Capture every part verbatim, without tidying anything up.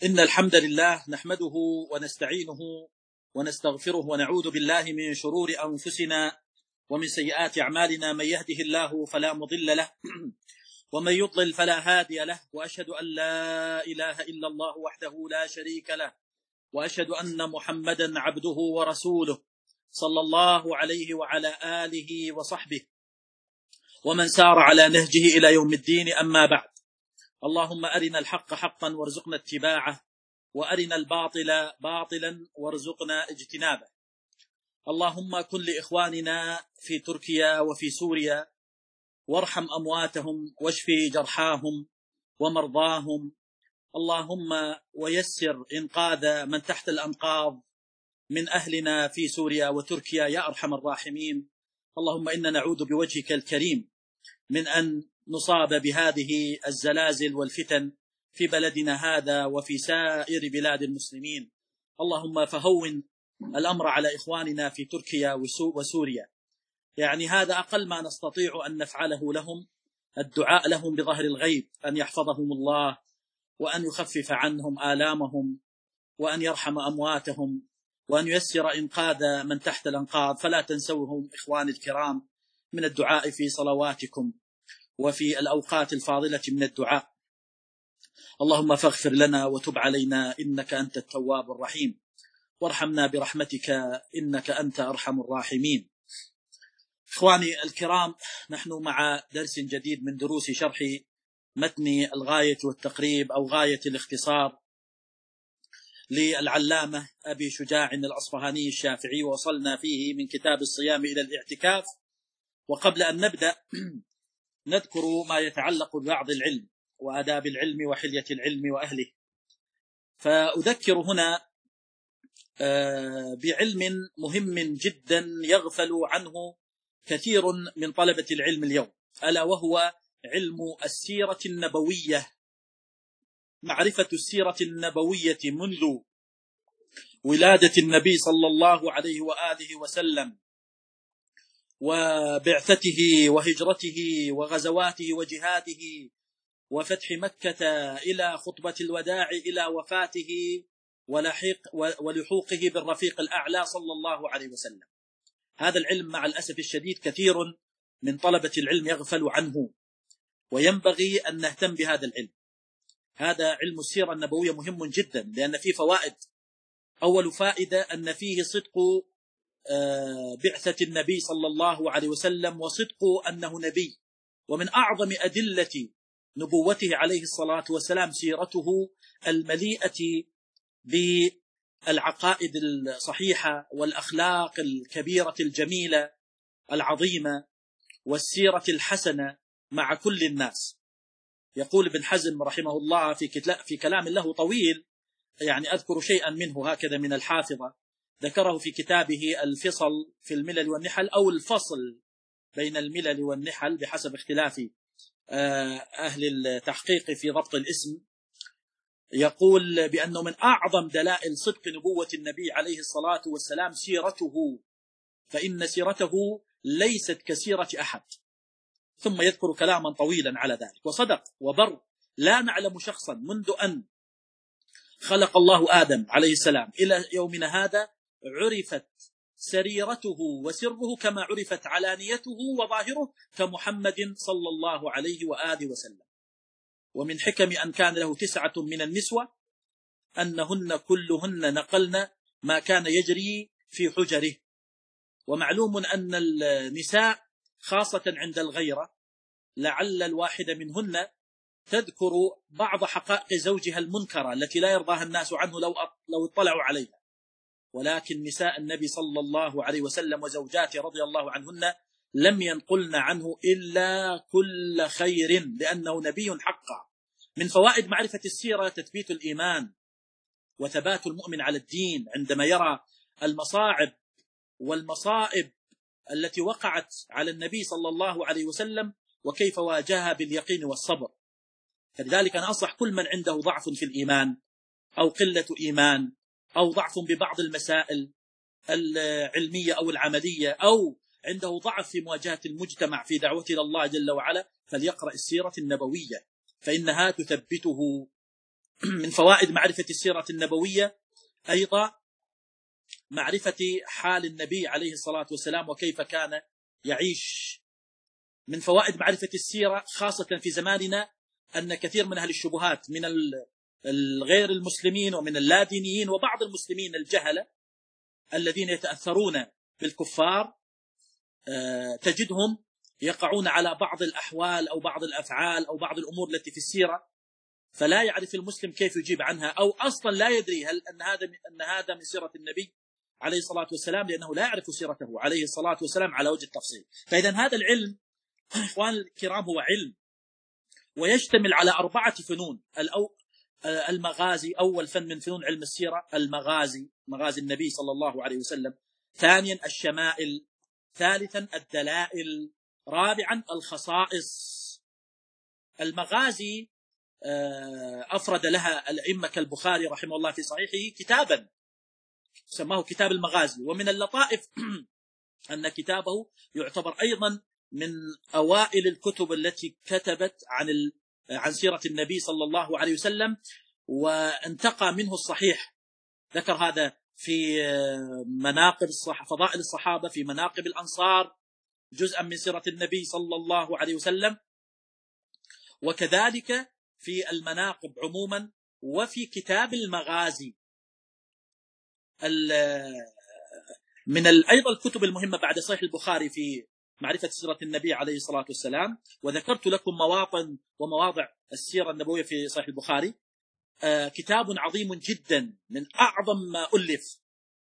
إن الحمد لله نحمده ونستعينه ونستغفره ونعوذ بالله من شرور أنفسنا ومن سيئات أعمالنا. من يهده الله فلا مضل له ومن يضلل فلا هادي له، وأشهد أن لا إله إلا الله وحده لا شريك له، وأشهد أن محمدا عبده ورسوله صلى الله عليه وعلى آله وصحبه ومن سار على نهجه إلى يوم الدين. أما بعد، اللهم أرنا الحق حقا وارزقنا اتباعه، وأرنا الباطل باطلا وارزقنا اجتنابه. اللهم كن لإخواننا في تركيا وفي سوريا، وارحم أمواتهم واشفي جرحاهم ومرضاهم. اللهم ويسر إنقاذ من تحت الأنقاض من أهلنا في سوريا وتركيا يا أرحم الراحمين. اللهم إنا نعوذ بوجهك الكريم من أن نصاب بهذه الزلازل والفتن في بلدنا هذا وفي سائر بلاد المسلمين. اللهم فهون الأمر على إخواننا في تركيا وسوريا، يعني هذا أقل ما نستطيع أن نفعله لهم، الدعاء لهم بظهر الغيب أن يحفظهم الله وأن يخفف عنهم آلامهم وأن يرحم أمواتهم وأن ييسر إنقاذ من تحت الأنقاض. فلا تنسوهم إخواني الكرام من الدعاء في صلواتكم وفي الأوقات الفاضلة من الدعاء. اللهم فاغفر لنا وتب علينا إنك أنت التواب الرحيم، وارحمنا برحمتك إنك أنت أرحم الراحمين. إخواني الكرام، نحن مع درس جديد من دروس شرح متن الغاية والتقريب أو غاية الاختصار للعلامة أبي شجاع الأصفهاني الشافعي، وصلنا فيه من كتاب الصيام إلى الاعتكاف. وقبل أن نبدأ نذكر ما يتعلق ببعض العلم وآداب العلم وحلية العلم وأهله. فأذكر هنا بعلم مهم جدا يغفل عنه كثير من طلبة العلم اليوم، ألا وهو علم السيرة النبوية، معرفة السيرة النبوية منذ ولادة النبي صلى الله عليه وآله وسلم وبعثته وهجرته وغزواته وجهاده وفتح مكة إلى خطبة الوداع إلى وفاته ولحوقه بالرفيق الأعلى صلى الله عليه وسلم. هذا العلم مع الأسف الشديد كثير من طلبة العلم يغفل عنه، وينبغي أن نهتم بهذا العلم. هذا علم السيرة النبوية مهم جدا لأن فيه فوائد. أول فائدة أن فيه صدق بعثة النبي صلى الله عليه وسلم وصدق أنه نبي، ومن أعظم أدلة نبوته عليه الصلاة والسلام سيرته المليئة بالعقائد الصحيحة والأخلاق الكبيرة الجميلة العظيمة والسيرة الحسنة مع كل الناس. يقول ابن حزم رحمه الله في في كلام له طويل، يعني أذكر شيئا منه هكذا من الحافظة، ذكره في كتابه الفصل في الملل والنحل أو الفصل بين الملل والنحل بحسب اختلاف أهل التحقيق في ضبط الاسم. يقول بأنه من أعظم دلائل صدق نبوة النبي عليه الصلاة والسلام سيرته، فإن سيرته ليست كسيرة أحد. ثم يذكر كلاما طويلا على ذلك. وصدق وبر، لا نعلم شخصا منذ أن خلق الله آدم عليه السلام إلى يومنا هذا عرفت سريرته وسره كما عرفت علانيته وظاهره كمحمد صلى الله عليه وآله وسلم. ومن حكم أن كان له تسعة من النسوة أنهن كلهن نقلن ما كان يجري في حجره. ومعلوم أن النساء خاصة عند الغيرة لعل الواحدة منهن تذكر بعض حقائق زوجها المنكرة التي لا يرضاها الناس عنه لو لو اطلعوا عليها، ولكن نساء النبي صلى الله عليه وسلم وزوجاته رضي الله عنهن لم ينقلن عنه إلا كل خير لأنه نبي حقا. من فوائد معرفة السيرة تثبيت الإيمان وثبات المؤمن على الدين عندما يرى المصاعب والمصائب التي وقعت على النبي صلى الله عليه وسلم وكيف واجهها باليقين والصبر. فلذلك أنا أنصح كل من عنده ضعف في الإيمان أو قلة إيمان أو ضعف ببعض المسائل العلمية أو العملية أو عنده ضعف في مواجهة المجتمع في دعوته إلى الله جل وعلا، فليقرأ السيرة النبوية، فإنها تثبته من فوائد معرفة السيرة النبوية أيضا معرفة حال النبي عليه الصلاة والسلام وكيف كان يعيش. من فوائد معرفة السيرة خاصة في زماننا أن كثير من أهل الشبهات من الغير المسلمين ومن اللادينيين وبعض المسلمين الجهلة الذين يتأثرون بالكفار تجدهم يقعون على بعض الأحوال أو بعض الأفعال أو بعض الأمور التي في السيرة، فلا يعرف المسلم كيف يجيب عنها، أو أصلا لا يدري هل أن هذا أن هذا من سيرة النبي عليه الصلاة والسلام، لأنه لا يعرف سيرته عليه الصلاة والسلام على وجه التفصيل. فإذا هذا العلم إخوان الكرام هو علم ويشتمل على أربعة فنون. الأو المغازي، أول فن من فنون علم السيرة المغازي، مغازي النبي صلى الله عليه وسلم. ثانيا الشمائل. ثالثا الدلائل. رابعا الخصائص. المغازي أفرد لها الأئمة كالبخاري رحمه الله في صحيحه كتابا سماه كتاب المغازي. ومن اللطائف أن كتابه يعتبر أيضا من أوائل الكتب التي كتبت عن عن سيرة النبي صلى الله عليه وسلم، وانتقى منه الصحيح. ذكر هذا في مناقب الصح... فضائل الصحابة، في مناقب الأنصار، جزءا من سيرة النبي صلى الله عليه وسلم، وكذلك في المناقب عموما، وفي كتاب المغازي. من أيضا الكتب المهمة بعد صحيح البخاري في معرفة سيرة النبي عليه الصلاة والسلام، وذكرت لكم مواطن ومواضع السيرة النبوية في صحيح البخاري. كتاب عظيم جدا من أعظم ما ألف،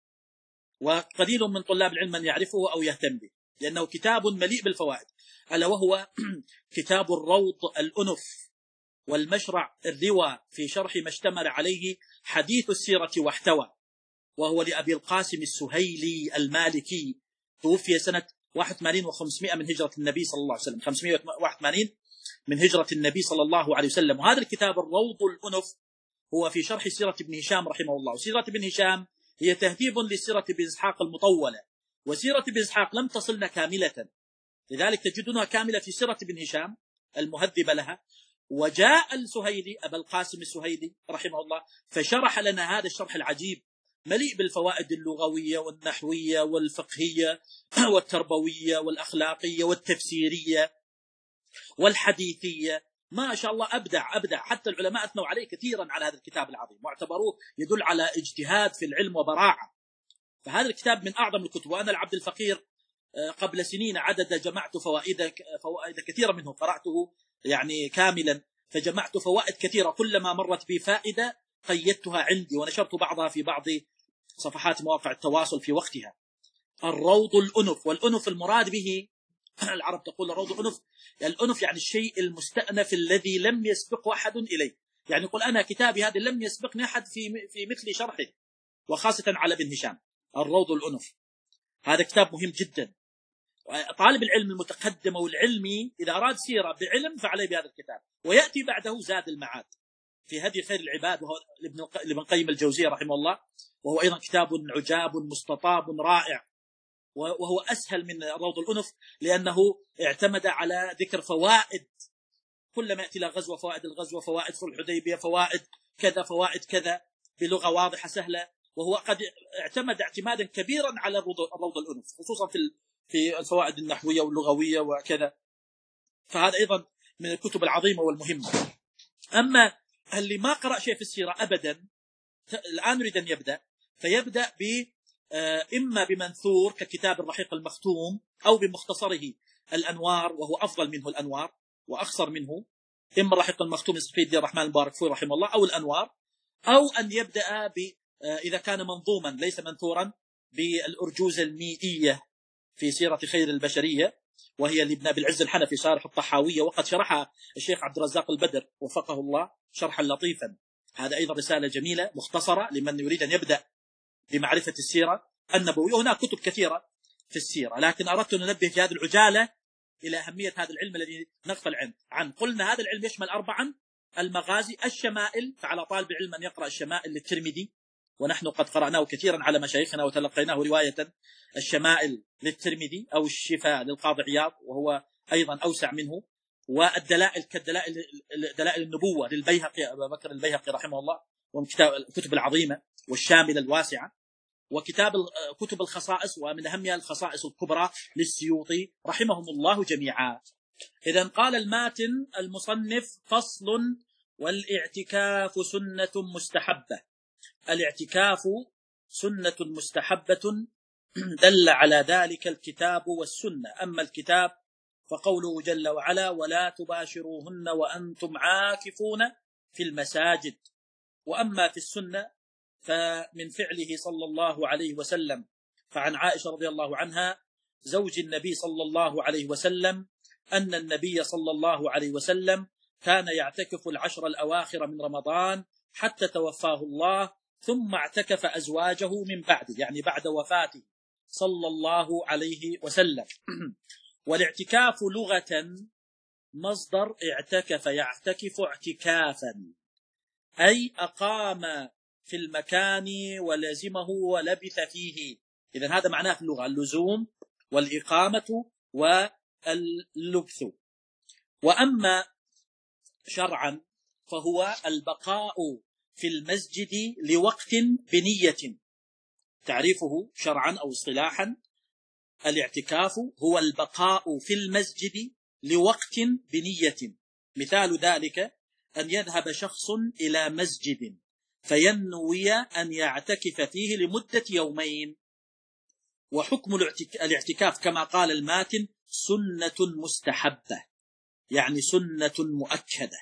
وقليل من طلاب العلم من يعرفه أو يهتم به، لأنه كتاب مليء بالفوائد، ألا وهو كتاب الروض الأنف والمشرع الروى في شرح ما اشتمل عليه حديث السيرة واحتوى، وهو لأبي القاسم السهيلي المالكي، توفي سنة واحد وثمانين وخمسمائة من هجرة النبي صلى الله عليه وسلم، خمسمائة وواحد وثمانين من هجرة النبي صلى الله عليه وسلم. وهذا الكتاب الروض الأنف هو في شرح سيرة ابن هشام رحمه الله. وسيرة ابن هشام هي تهذيب لسيرة ابن إسحاق المطولة، وسيرة ابن إسحاق لم تصلنا كاملة، لذلك تجدونها كاملة في سيرة ابن هشام المهذبة لها. وجاء السهيلي أبا القاسم السهيلي رحمه الله فشرح لنا هذا الشرح العجيب، مليء بالفوائد اللغوية والنحوية والفقهية والتربوية والأخلاقية والتفسيرية والحديثية. ما شاء الله أبدع أبدع، حتى العلماء أثنوا عليه كثيرا على هذا الكتاب العظيم، واعتبروه يدل على اجتهاد في العلم وبراعة. فهذا الكتاب من أعظم الكتب. وأنا العبد الفقير قبل سنين عدد جمعت فوائد فوائد كثيرة منه، قرأته يعني كاملا، فجمعت فوائد كثيرة، كلما مرت بي فائدة قيدتها عندي ونشرت بعضها في بعض صفحات مواقع التواصل في وقتها. الروض الأنف، والأنف المراد به العرب تقول الروض الأنف، الأنف يعني الشيء المستأنف الذي لم يسبق أحد إليه، يعني يقول أنا كتابي هذا لم يسبقني أحد في في مثل شرحه، وخاصة على ابن هشام. الروض الأنف هذا كتاب مهم جدا. طالب العلم المتقدم والعلمي إذا أراد سيرة بعلم فعليه بهذا الكتاب. ويأتي بعده زاد المعاد في هدي خير العباد، وهو لابن قيم الجوزية رحمه الله، وهو أيضا كتاب عجاب مستطاب رائع، وهو أسهل من روض الأنف لأنه اعتمد على ذكر فوائد كلما يأتي لغزوة، فوائد الغزوة، فوائد صلح الحديبية، فوائد كذا فوائد كذا، بلغة واضحة سهلة. وهو قد اعتمد اعتمادا كبيرا على روض الأنف، خصوصا في في الفوائد النحوية واللغوية وكذا. فهذا أيضا من الكتب العظيمة والمهمة. أما اللي ما قرأ شيء في السيرة أبدا الآن يريد أن يبدأ، فيبدأ ب إما بمنثور ككتاب الرحيق المختوم، أو بمختصره الأنوار، وهو أفضل منه الأنوار وأخصر منه. إما الرحيق المختوم صفي الدين الرحمن المبارك فوري رحمه الله، أو الأنوار، أو أن يبدأ ب إذا كان منظوما ليس منثورا بالأرجوز الميئية في سيرة خير البشرية، وهي لابن أبي العز الحنفي شارح الطحاوية، وقد شرحها الشيخ عبد الرزاق البدر وفقه الله شرحا لطيفا. هذا أيضا رسالة جميلة مختصرة لمن يريد أن يبدأ بمعرفة السيرة النبوية. هناك كتب كثيرة في السيرة، لكن أردت أن ننبه في هذه العجالة إلى أهمية هذا العلم الذي نغفل عنه. عن قلنا هذا العلم يشمل أربعا: المغازي، الشمائل، فعلى طالب العلم أن يقرأ الشمائل للترمذي، ونحن قد قرأناه كثيرا على مشايخنا وتلقيناه رواية. الشمائل للترمذي، أو الشفاء للقاضي عياض وهو أيضا أوسع منه. والدلائل كالدلائل دلائل النبوة للبيهقي أبا بكر البيهقي رحمه الله، ومن كتاب الكتب العظيمة والشاملة الواسعة، وكتاب كتب الخصائص ومن أهمها الخصائص الكبرى للسيوطي رحمهم الله جميعا. إذن قال الماتن المصنف: فصل: والاعتكاف سنة مستحبة. الاعتكاف سنة مستحبة دل على ذلك الكتاب والسنة. أما الكتاب فقوله جل وعلا: ولا تباشروهن وأنتم عاكفون في المساجد. وأما في السنة فمن فعله صلى الله عليه وسلم، فعن عائشة رضي الله عنها زوج النبي صلى الله عليه وسلم أن النبي صلى الله عليه وسلم كان يعتكف العشر الأواخر من رمضان حتى توفاه الله، ثم اعتكف أزواجه من بعده، يعني بعد وفاته صلى الله عليه وسلم. والاعتكاف لغة مصدر اعتكف يعتكف اعتكافا، أي أقام في المكان ولزمه ولبث فيه. إذن هذا معناه في اللغة: اللزوم والإقامة واللبث. وأما شرعا فهو البقاء في المسجد لوقت بنية. تعريفه شرعا أو اصطلاحا: الاعتكاف هو البقاء في المسجد لوقت بنية. مثال ذلك أن يذهب شخص إلى مسجد فينوي أن يعتكف فيه لمدة يومين. وحكم الاعتكاف كما قال الماتن سنة مستحبة، يعني سنة مؤكدة.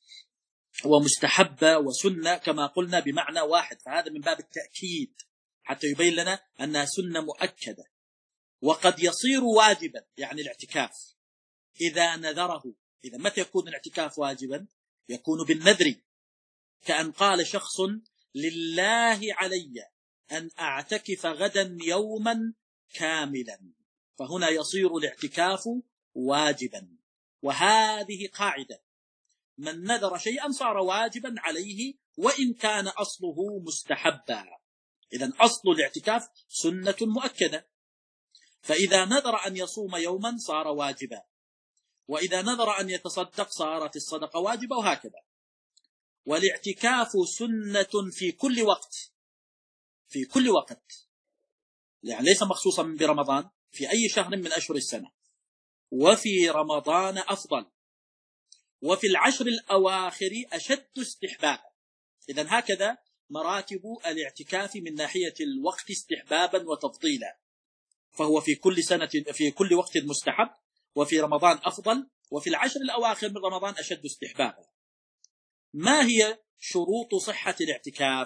ومستحبة وسنة كما قلنا بمعنى واحد، فهذا من باب التأكيد حتى يبين لنا أنها سنة مؤكدة. وقد يصير واجبا، يعني الاعتكاف إذا نذره. إذا متى يكون الاعتكاف واجبا؟ يكون بالنذر، كأن قال شخص: لله علي أن أعتكف غدا يوما كاملا، فهنا يصير الاعتكاف واجبا. وهذه قاعدة: من نذر شيئا صار واجبا عليه وإن كان أصله مستحبا. إذن أصل الاعتكاف سنة مؤكدة، فإذا نذر أن يصوم يوما صار واجبا، وإذا نذر أن يتصدق صارت الصدقة واجبة، وهكذا. والاعتكاف سنة في كل وقت، في كل وقت، يعني ليس مخصوصا برمضان، في أي شهر من أشهر السنة. وفي رمضان أفضل، وفي العشر الأواخر أشد استحبابا. إذن هكذا مراتب الاعتكاف من ناحية الوقت استحبابا وتفضيلا، فهو في كل سنة في كل وقت مستحب، وفي رمضان أفضل، وفي العشر الأواخر من رمضان أشد استحبابا. ما هي شروط صحة الاعتكاف؟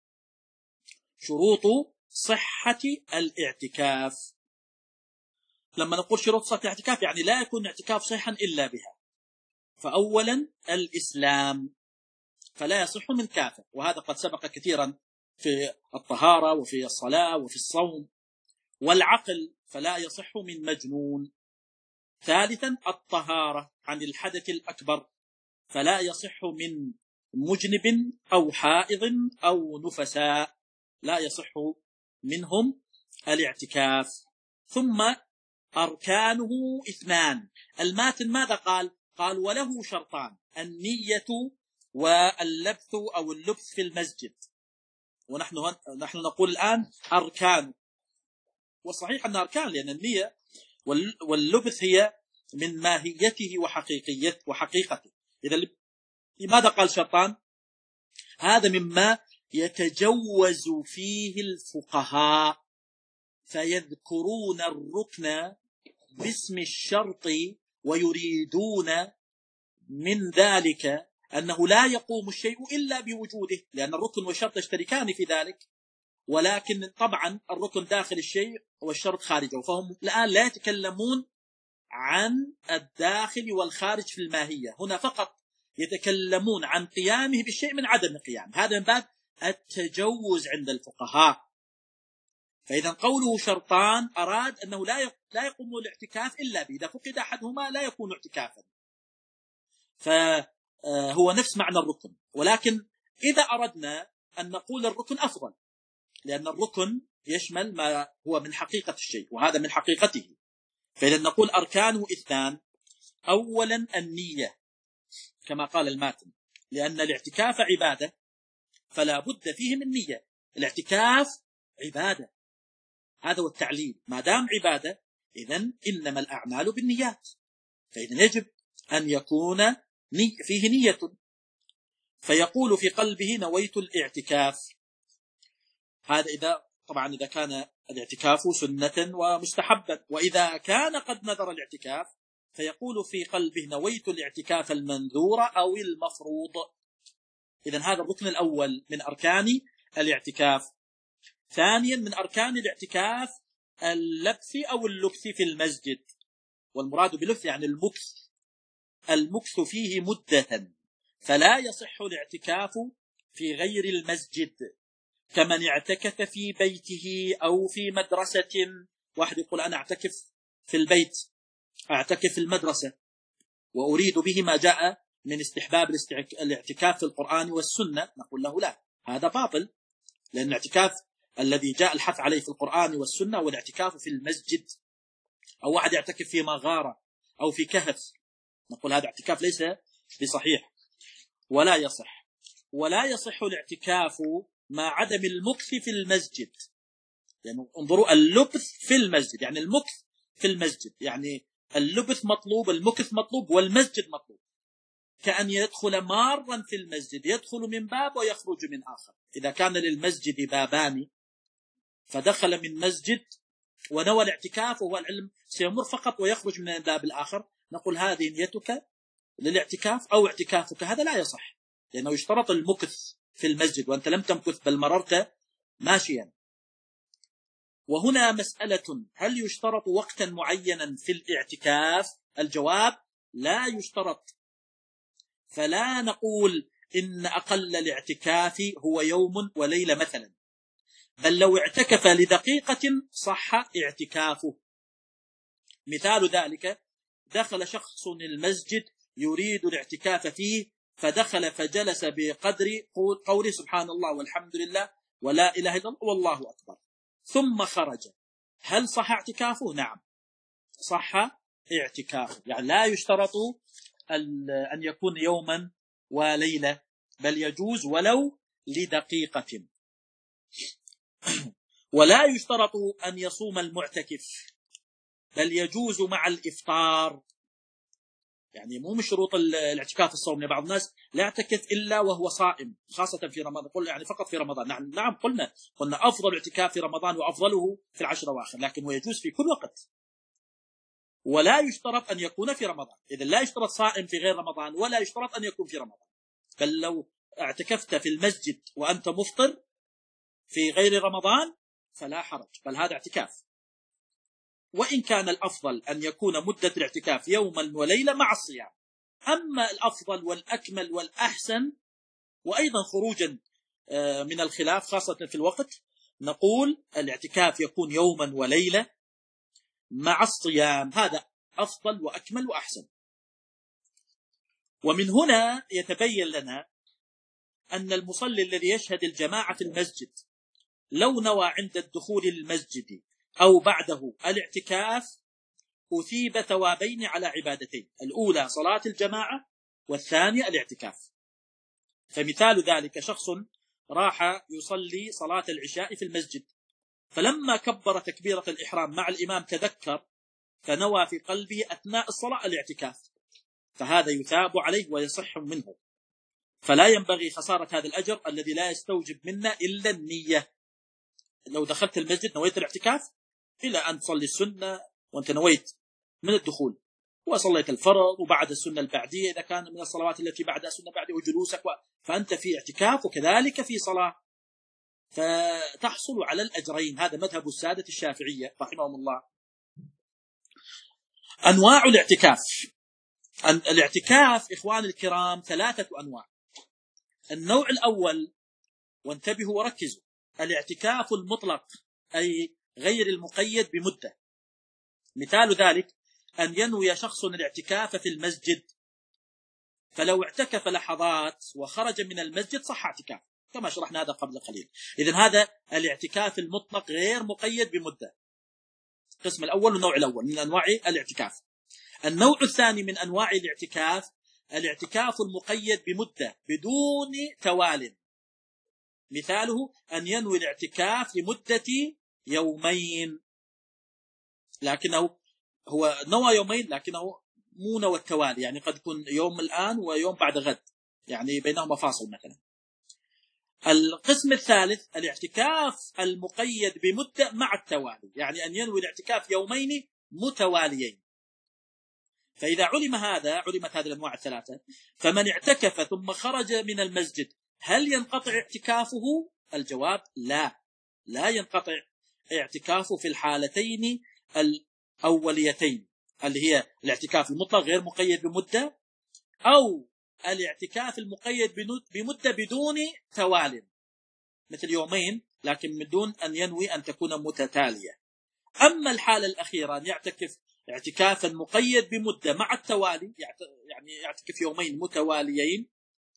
شروط صحة الاعتكاف، لما نقول شروط صحة الاعتكاف يعني لا يكون الاعتكاف صحيحا إلا بها. فأولا الإسلام، فلا يصح من كافر، وهذا قد سبق كثيرا في الطهارة وفي الصلاة وفي الصوم. والعقل، فلا يصح من مجنون. ثالثا الطهارة عن الحدث الأكبر، فلا يصح من مجنب أو حائض أو نفساء، لا يصح منهم الاعتكاف. ثم أركانه اثنان. الماتن ماذا قال؟ قال: وله شرطان: النية واللبث أو اللبث في المسجد. ونحن نحن نقول الآن أركان، والصحيح أن أركان، لأن النية واللبث هي من ماهيته وحقيقيته وحقيقته. إذا لماذا قال شرطان؟ هذا مما يتجوز فيه الفقهاء، فيذكرون الركن باسم الشرط، ويريدون من ذلك أنه لا يقوم الشيء إلا بوجوده، لأن الركن والشرط يشتركان في ذلك، ولكن طبعا الركن داخل الشيء والشرط خارجه. فهم الآن لا يتكلمون عن الداخل والخارج في الماهية، هنا فقط يتكلمون عن قيامه بالشيء من عدم قيامه. هذا من باب التجوز عند الفقهاء. فإذا قوله شرطان أراد أنه لا لا يقوم الاعتكاف إلا به، إذا فقد أحدهما لا يكون اعتكافا، فهو نفس معنى الركن. ولكن إذا أردنا أن نقول الركن أفضل، لأن الركن يشمل ما هو من حقيقة الشيء، وهذا من حقيقته. فإذا نقول أركانه اثنان: أولا النية كما قال الماتن، لأن الاعتكاف عبادة فلا بد فيه من نية. الاعتكاف عبادة، هذا هو التعليل. ما دام عبادة إذن إنما الأعمال بالنيات، فإذن يجب أن يكون ني فيه نية. فيقول في قلبه نويت الاعتكاف. هذا إذا طبعا إذا كان الاعتكاف سنة ومستحبا، وإذا كان قد نذر الاعتكاف فيقول في قلبه نويت الاعتكاف المنذور أو المفروض. إذن هذا الركن الأول من أركان الاعتكاف. ثانيا من أركان الاعتكاف اللبث أو اللبث في المسجد، والمراد بلبث يعني المكث، المكث فيه مدة، فلا يصح الاعتكاف في غير المسجد كمن اعتكف في بيته أو في مدرسة. واحد يقول أنا أعتكف في البيت، أعتكف في المدرسة، وأريد به ما جاء من استحباب الاعتكاف في القرآن والسنة، نقول له لا، هذا باطل، لأن الاعتكاف الذي جاء الحث عليه في القرآن والسنة والاعتكاف في المسجد. أو واحد يعتكف في مغارة أو في كهف، نقول هذا اعتكاف ليس بصحيح ولا يصح. ولا يصح الاعتكاف مع عدم المكث في المسجد، يعني انظروا اللبث في المسجد يعني المكث في المسجد، يعني اللبث مطلوب، المكث مطلوب، والمسجد مطلوب. كأن يدخل مارا في المسجد، يدخل من باب ويخرج من آخر. إذا كان للمسجد بابان فدخل من مسجد ونوى الاعتكاف وهو العلم سيمر فقط ويخرج من الباب الآخر، نقول هذه نيتك للاعتكاف أو اعتكافك، هذا لا يصح، لأنه يشترط المكث في المسجد وأنت لم تمكث بل مررت ماشيا. وهنا مسألة، هل يشترط وقتا معينا في الاعتكاف؟ الجواب لا يشترط. فلا نقول إن أقل الاعتكاف هو يوم وليلة مثلا، بل لو اعتكف لدقيقة صح اعتكافه. مثال ذلك دخل شخص المسجد يريد الاعتكاف فيه، فدخل فجلس بقدر قوله سبحان الله والحمد لله ولا إله إلا الله والله أكبر، ثم خرج، هل صح اعتكافه؟ نعم صح اعتكافه. يعني لا يشترط أن يكون يوما وليلة، بل يجوز ولو لدقيقة. ولا يشترط أن يصوم المعتكف، بل يجوز مع الإفطار. يعني مو من شروط الاعتكاف الصوم، بعض الناس لا يعتكف إلا وهو صائم، خاصة في رمضان، قل يعني فقط في رمضان. نعم نعم قلنا قلنا أفضل الاعتكاف في رمضان وأفضله في العشر الأواخر، لكن هو يجوز في كل وقت. ولا يشترط أن يكون في رمضان، إذا لا يشترط صائم في غير رمضان ولا يشترط أن يكون في رمضان، بل لو اعتكفت في المسجد وأنت مفطر في غير رمضان فلا حرج، بل هذا اعتكاف. وإن كان الأفضل أن يكون مدة الاعتكاف يوما وليلة مع الصيام. أما الأفضل والأكمل والأحسن وأيضا خروجا من الخلاف خاصة في الوقت، نقول الاعتكاف يكون يوما وليلة مع الصيام، هذا أفضل وأكمل وأحسن. ومن هنا يتبين لنا أن المصلي الذي يشهد الجماعة في المسجد لو نوى عند الدخول للمسجد أو بعده الاعتكاف أثيب ثوابين على عبادتين، الأولى صلاة الجماعة والثانية الاعتكاف. فمثال ذلك شخص راح يصلي صلاة العشاء في المسجد، فلما كبر تكبيرة الإحرام مع الإمام تذكر فنوى في قلبه أثناء الصلاة الاعتكاف، فهذا يثاب عليه ويصح منه، فلا ينبغي خسارة هذا الأجر الذي لا يستوجب منا إلا النية. لو دخلت المسجد نويت الاعتكاف إلى أن تصلي السنة وأنت نويت من الدخول، وصليت الفرض وبعد السنة البعدية إذا كان من الصلوات التي بعدها السنة البعدية وجلوسك و... فأنت في اعتكاف وكذلك في صلاة، فتحصل على الأجرين. هذا مذهب السادة الشافعية رحمهم الله. أنواع الاعتكاف. الاعتكاف إخوان الكرام ثلاثة أنواع. النوع الأول، وانتبهوا وركزوا، الاعتكاف المطلق أي غير المقيد بمدة. مثال ذلك أن ينوي شخص الاعتكاف في المسجد، فلو اعتكف لحظات وخرج من المسجد صح اعتكاف، كما شرحنا هذا قبل قليل. إذن هذا الاعتكاف المطلق غير مقيد بمدة، القسم الأول والنوع الأول من أنواع الاعتكاف. النوع الثاني من أنواع الاعتكاف الاعتكاف المقيد بمدة بدون توال. مثاله أن ينوي الاعتكاف لمدة يومين، لكنه هو نوى يومين لكنه مو نوى التوالي، يعني قد يكون يوم الآن ويوم بعد غد، يعني بينهما فاصل مثلا. القسم الثالث الاعتكاف المقيد بمدة مع التوالي، يعني أن ينوي الاعتكاف يومين متواليين. فإذا علم هذا علمت هذه الأنواع الثلاثة، فمن اعتكف ثم خرج من المسجد هل ينقطع اعتكافه؟ الجواب لا، لا ينقطع اعتكافه في الحالتين الأوليتين، اللي هي الاعتكاف المطلق غير مقيد بمدة، أو الاعتكاف المقيد بمدة بدون توال مثل يومين لكن من دون أن ينوي أن تكون متتالية. أما الحالة الأخيرة أن يعتكف اعتكافا مقيد بمدة مع التوالي، يعني يعتكف يومين متواليين،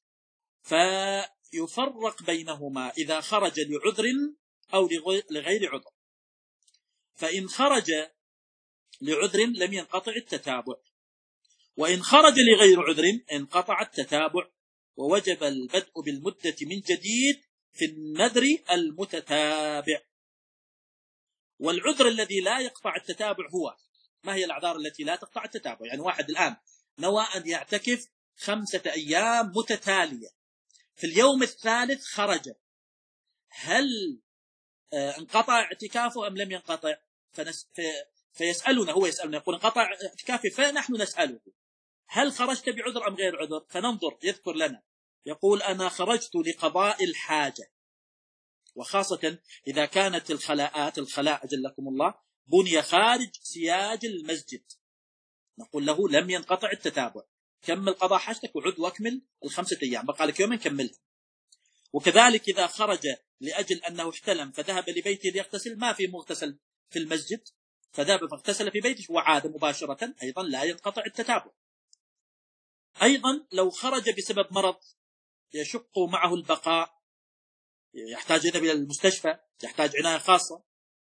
فيفرق بينهما إذا خرج لعذر أو لغير عذر. فإن خرج لعذر لم ينقطع التتابع، وإن خرج لغير عذر انقطع التتابع، ووجب البدء بالمدة من جديد في النذر المتتابع. والعذر الذي لا يقطع التتابع هو، ما هي الأعذار التي لا تقطع التتابع؟ يعني واحد الآن نوى أن يعتكف خمسة أيام متتالية، في اليوم الثالث خرج، هل انقطع اعتكافه أم لم ينقطع؟ فنس في فيسألنا، هو يسألنا يقول انقطع اعتكافي، فنحن نسأله هل خرجت بعذر أم غير عذر؟ فننظر، يذكر لنا يقول أنا خرجت لقضاء الحاجة، وخاصة إذا كانت الخلاءات الخلاء أجلكم الله بني خارج سياج المسجد، نقول له لم ينقطع التتابع، كمل قضاء حاجتك وعد واكمل الخمسة أيام، بقى لك يومين كملها. وكذلك إذا خرج لأجل أنه احتلم فذهب لبيته ليغتسل، ما في مغتسل في المسجد، فذهب فاغتسل في بيته وعاد مباشرة، أيضا لا ينقطع التتابع. أيضا لو خرج بسبب مرض يشق معه البقاء، يحتاج يذهب إلى المستشفى، يحتاج عناية خاصة،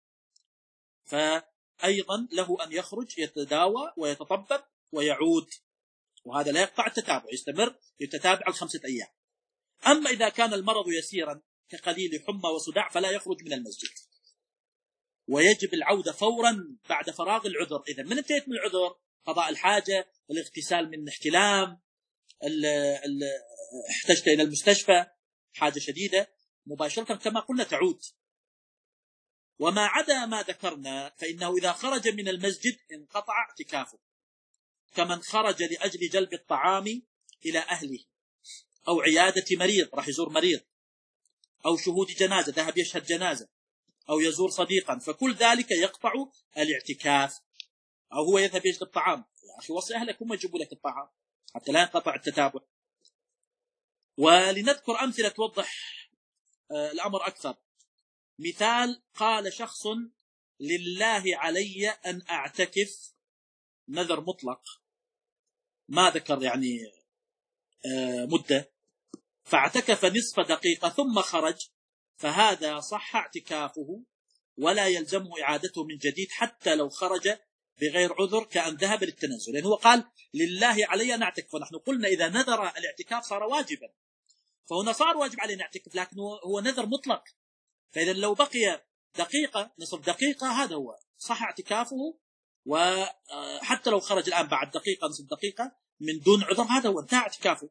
فأيضا له أن يخرج يتداوى ويتطبب ويعود، وهذا لا يقطع التتابع، يستمر يتتابع الخمسة أيام. أما إذا كان المرض يسيرا كقليل حمى وصداع فلا يخرج من المسجد، ويجب العودة فورا بعد فراغ العذر. إذا من انتهيت من العذر، قضاء الحاجة، الاغتسال من احتلام، ال ال احتجت إلى المستشفى حاجة شديدة، مباشرة كما قلنا تعود. وما عدا ما ذكرنا فإنه إذا خرج من المسجد انقطع اعتكافه، كمن خرج لأجل جلب الطعام إلى أهله، أو عيادة مريض، راح يزور مريض، أو شهود جنازة، ذهب يشهد جنازة، أو يزور صديقا، فكل ذلك يقطع الاعتكاف. أو هو يذهب يجلب الطعام، يا أخي وصي أهلك هم يجيبوا لك الطعام حتى لا ينقطع التتابع. ولنذكر أمثلة توضح الأمر أكثر. مثال، قال شخص لله علي أن أعتكف، نذر مطلق ما ذكر يعني مدة، فاعتكف نصف دقيقة ثم خرج، فهذا صح اعتكافه ولا يلزمه إعادته من جديد حتى لو خرج بغير عذر كأن ذهب للتنزل، لأنه هو قال لله علي أن أعتكف، ونحن قلنا إذا نذر الاعتكاف صار واجبا، فهنا صار واجب عليه أن يعتكف، لكن هو نذر مطلق. فإذا لو بقي دقيقة نصف دقيقة هذا هو صح اعتكافه، وحتى لو خرج الآن بعد دقيقة نصف دقيقة من دون عذر هذا هو انتهى اعتكافه،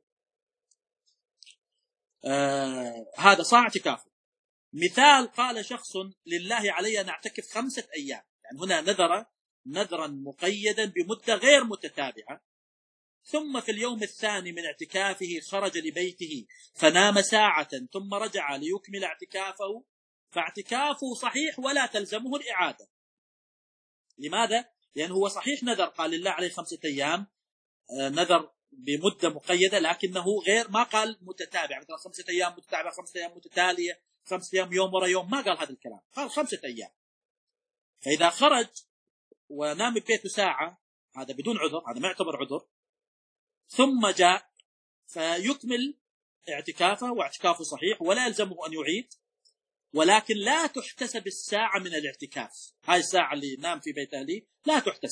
آه هذا صح اعتكافه. مثال، قال شخص لله علي أن أعتكف خمسة أيام، يعني هنا نذر نذرا مقيدا بمدة غير متتابعة، ثم في اليوم الثاني من اعتكافه خرج لبيته فنام ساعة ثم رجع ليكمل اعتكافه، فاعتكافه صحيح ولا تلزمه الإعادة. لماذا؟ لأنه هو صحيح نذر، قال لله عليه خمسة أيام، نذر بمدة مقيدة، لكنه غير ما قال متتابع، مثلا خمسة أيام متتابعة، خمسة أيام متتالية، خمسة أيام يوم ورا يوم، ما قال هذا الكلام، قال خمسة أيام. فإذا خرج ونام ببيته ساعة هذا بدون عذر، هذا ما يعتبر عذر، ثم جاء فيكمل اعتكافه واعتكافه صحيح ولا يلزمه أن يعيد، ولكن لا تحتسب الساعة من الاعتكاف، هاي الساعة اللي نام في بيت أهله لا تحتسب،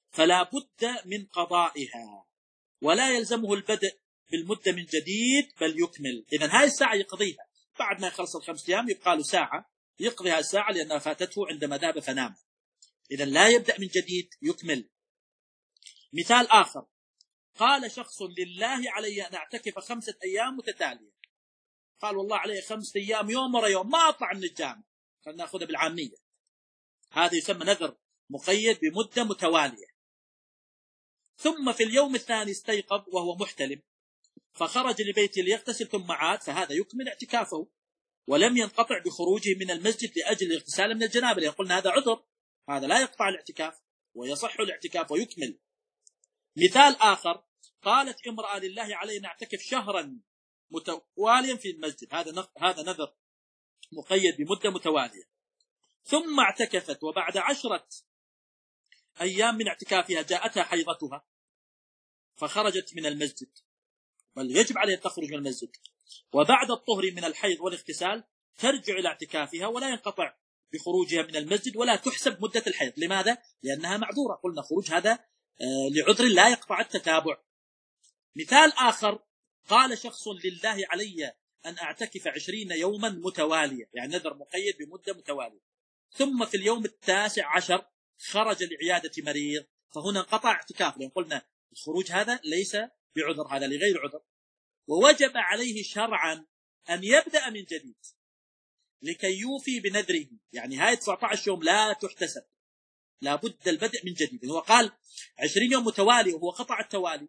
فلا بد من قضائها، ولا يلزمه البدء بالمدة من جديد بل يكمل. إذن هاي الساعة يقضيها بعد ما يخلص الخمس أيام، يبقى له ساعة يقضي هاي الساعة لأنها فاتته عندما ذهب فنام. إذن لا يبدأ من جديد، يكمل. مثال آخر، قال شخص لله علي أن أعتكف خمسة أيام متتالية. قال والله علي خمسة أيام يوم ورا يوم ما أطلع من الجامع، خلنا نأخذها بالعامية، هذا يسمى نذر مقيد بمدة متوالية. ثم في اليوم الثاني استيقظ وهو محتلم فخرج لبيته ليغتسل ثم عاد، فهذا يكمل اعتكافه ولم ينقطع بخروجه من المسجد لأجل الاغتسال من الجنابة، لأن قلنا هذا عذر، هذا لا يقطع الاعتكاف ويصح الاعتكاف ويكمل. مثال آخر، قالت امرأة لله علي أن أعتكف شهرا متواليا في المسجد، هذا هذا نذر مقيد بمدة متوالية. ثم اعتكفت وبعد عشرة أيام من اعتكافها جاءتها حيضتها فخرجت من المسجد، بل يجب عليها أن تخرج من المسجد، وبعد الطهر من الحيض والاغتسال ترجع إلى اعتكافها ولا ينقطع بخروجها من المسجد ولا تحسب مدة الحيض. لماذا؟ لأنها معذورة، قلنا خروج هذا لعذر لا يقطع التتابع. مثال آخر، قال شخص لله علي أن أعتكف عشرين يوما متوالية، يعني نذر مقيد بمدة متوالية، ثم في اليوم التاسع عشر خرج لعيادة مريض، فهنا انقطع اعتكاف، لأن قلنا الخروج هذا ليس بعذر، هذا لغير عذر، ووجب عليه شرعا أن يبدأ من جديد لكي يوفي بنذره، يعني هاي تسعة عشر يوم لا تحتسب، لا بد البدء من جديد. هو قال عشرين يوم متوالي وهو قطع التوالي،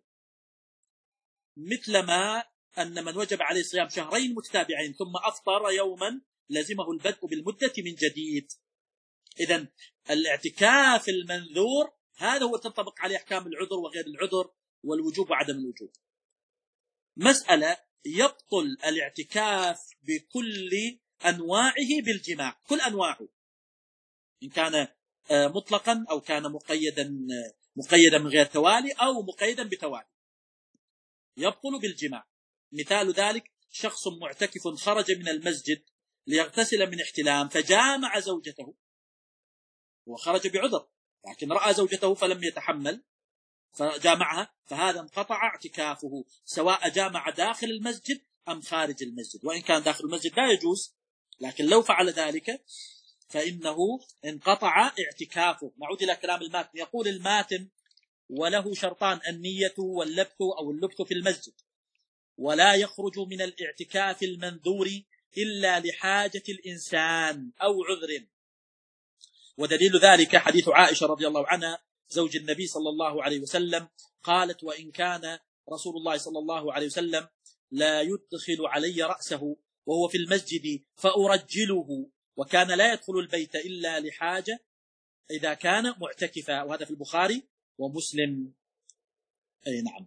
مثلما أن من وجب عليه صيام شهرين متتابعين ثم أفطر يوما لزمه البدء بالمدة من جديد. إذن الاعتكاف المنذور هذا هو تنطبق عليه أحكام العذر وغير العذر والوجوب وعدم الوجوب. مسألة، يبطل الاعتكاف بكل أنواعه بالجماع، كل أنواعه، إن كان مطلقا أو كان مقيدا مقيدا من غير توالي أو مقيدا بتوالي، يبطل بالجماع. مثال ذلك، شخص معتكف خرج من المسجد ليغتسل من احتلام فجامع زوجته، وخرج بعذر لكن رأى زوجته فلم يتحمل فجامعها، فهذا انقطع اعتكافه سواء جامع داخل المسجد أم خارج المسجد، وإن كان داخل المسجد لا يجوز، لكن لو فعل ذلك فإنه انقطع اعتكافه. نعود إلى كلام الماتن، يقول الماتن: وله شرطان، النية واللبث أو اللبث في المسجد، ولا يخرج من الاعتكاف المنذور إلا لحاجة الإنسان أو عذر. ودليل ذلك حديث عائشة رضي الله عنها زوج النبي صلى الله عليه وسلم، قالت: وإن كان رسول الله صلى الله عليه وسلم لا يدخل علي رأسه وهو في المسجد فأرجله، وكان لا يدخل البيت إلا لحاجة إذا كان معتكفا، وهذا في البخاري ومسلم. أي نعم.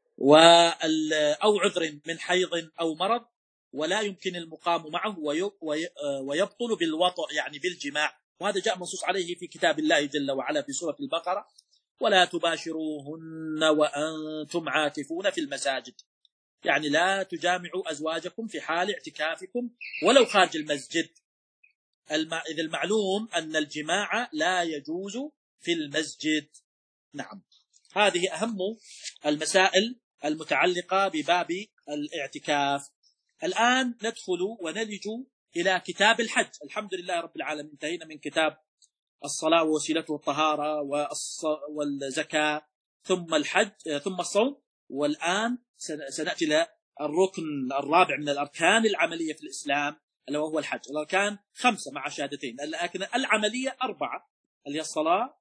أو عذر من حيض أو مرض ولا يمكن المقام معه ويبطل بالوطء يعني بالجماع، وهذا جاء منصوص عليه في كتاب الله جل وعلا في سورة البقرة: ولا تباشروهن وأنتم عاكفون في المساجد، يعني لا تجامعوا أزواجكم في حال اعتكافكم ولو خارج المسجد، إذ المعلوم أن الجماع لا يجوز في المسجد. نعم، هذه أهم المسائل المتعلقة بباب الاعتكاف. الآن ندخل ونلج إلى كتاب الحج. الحمد لله رب العالمين، انتهينا من كتاب الصلاة ووسيلته الطهارة والزكاة ثم الحج ثم الصوم، والآن سنأتي إلى الركن الرابع من الأركان العملية في الإسلام اللي هو الحج. الأركان خمسة مع شهادتين، لكن العملية أربعة، اللي هي الصلاة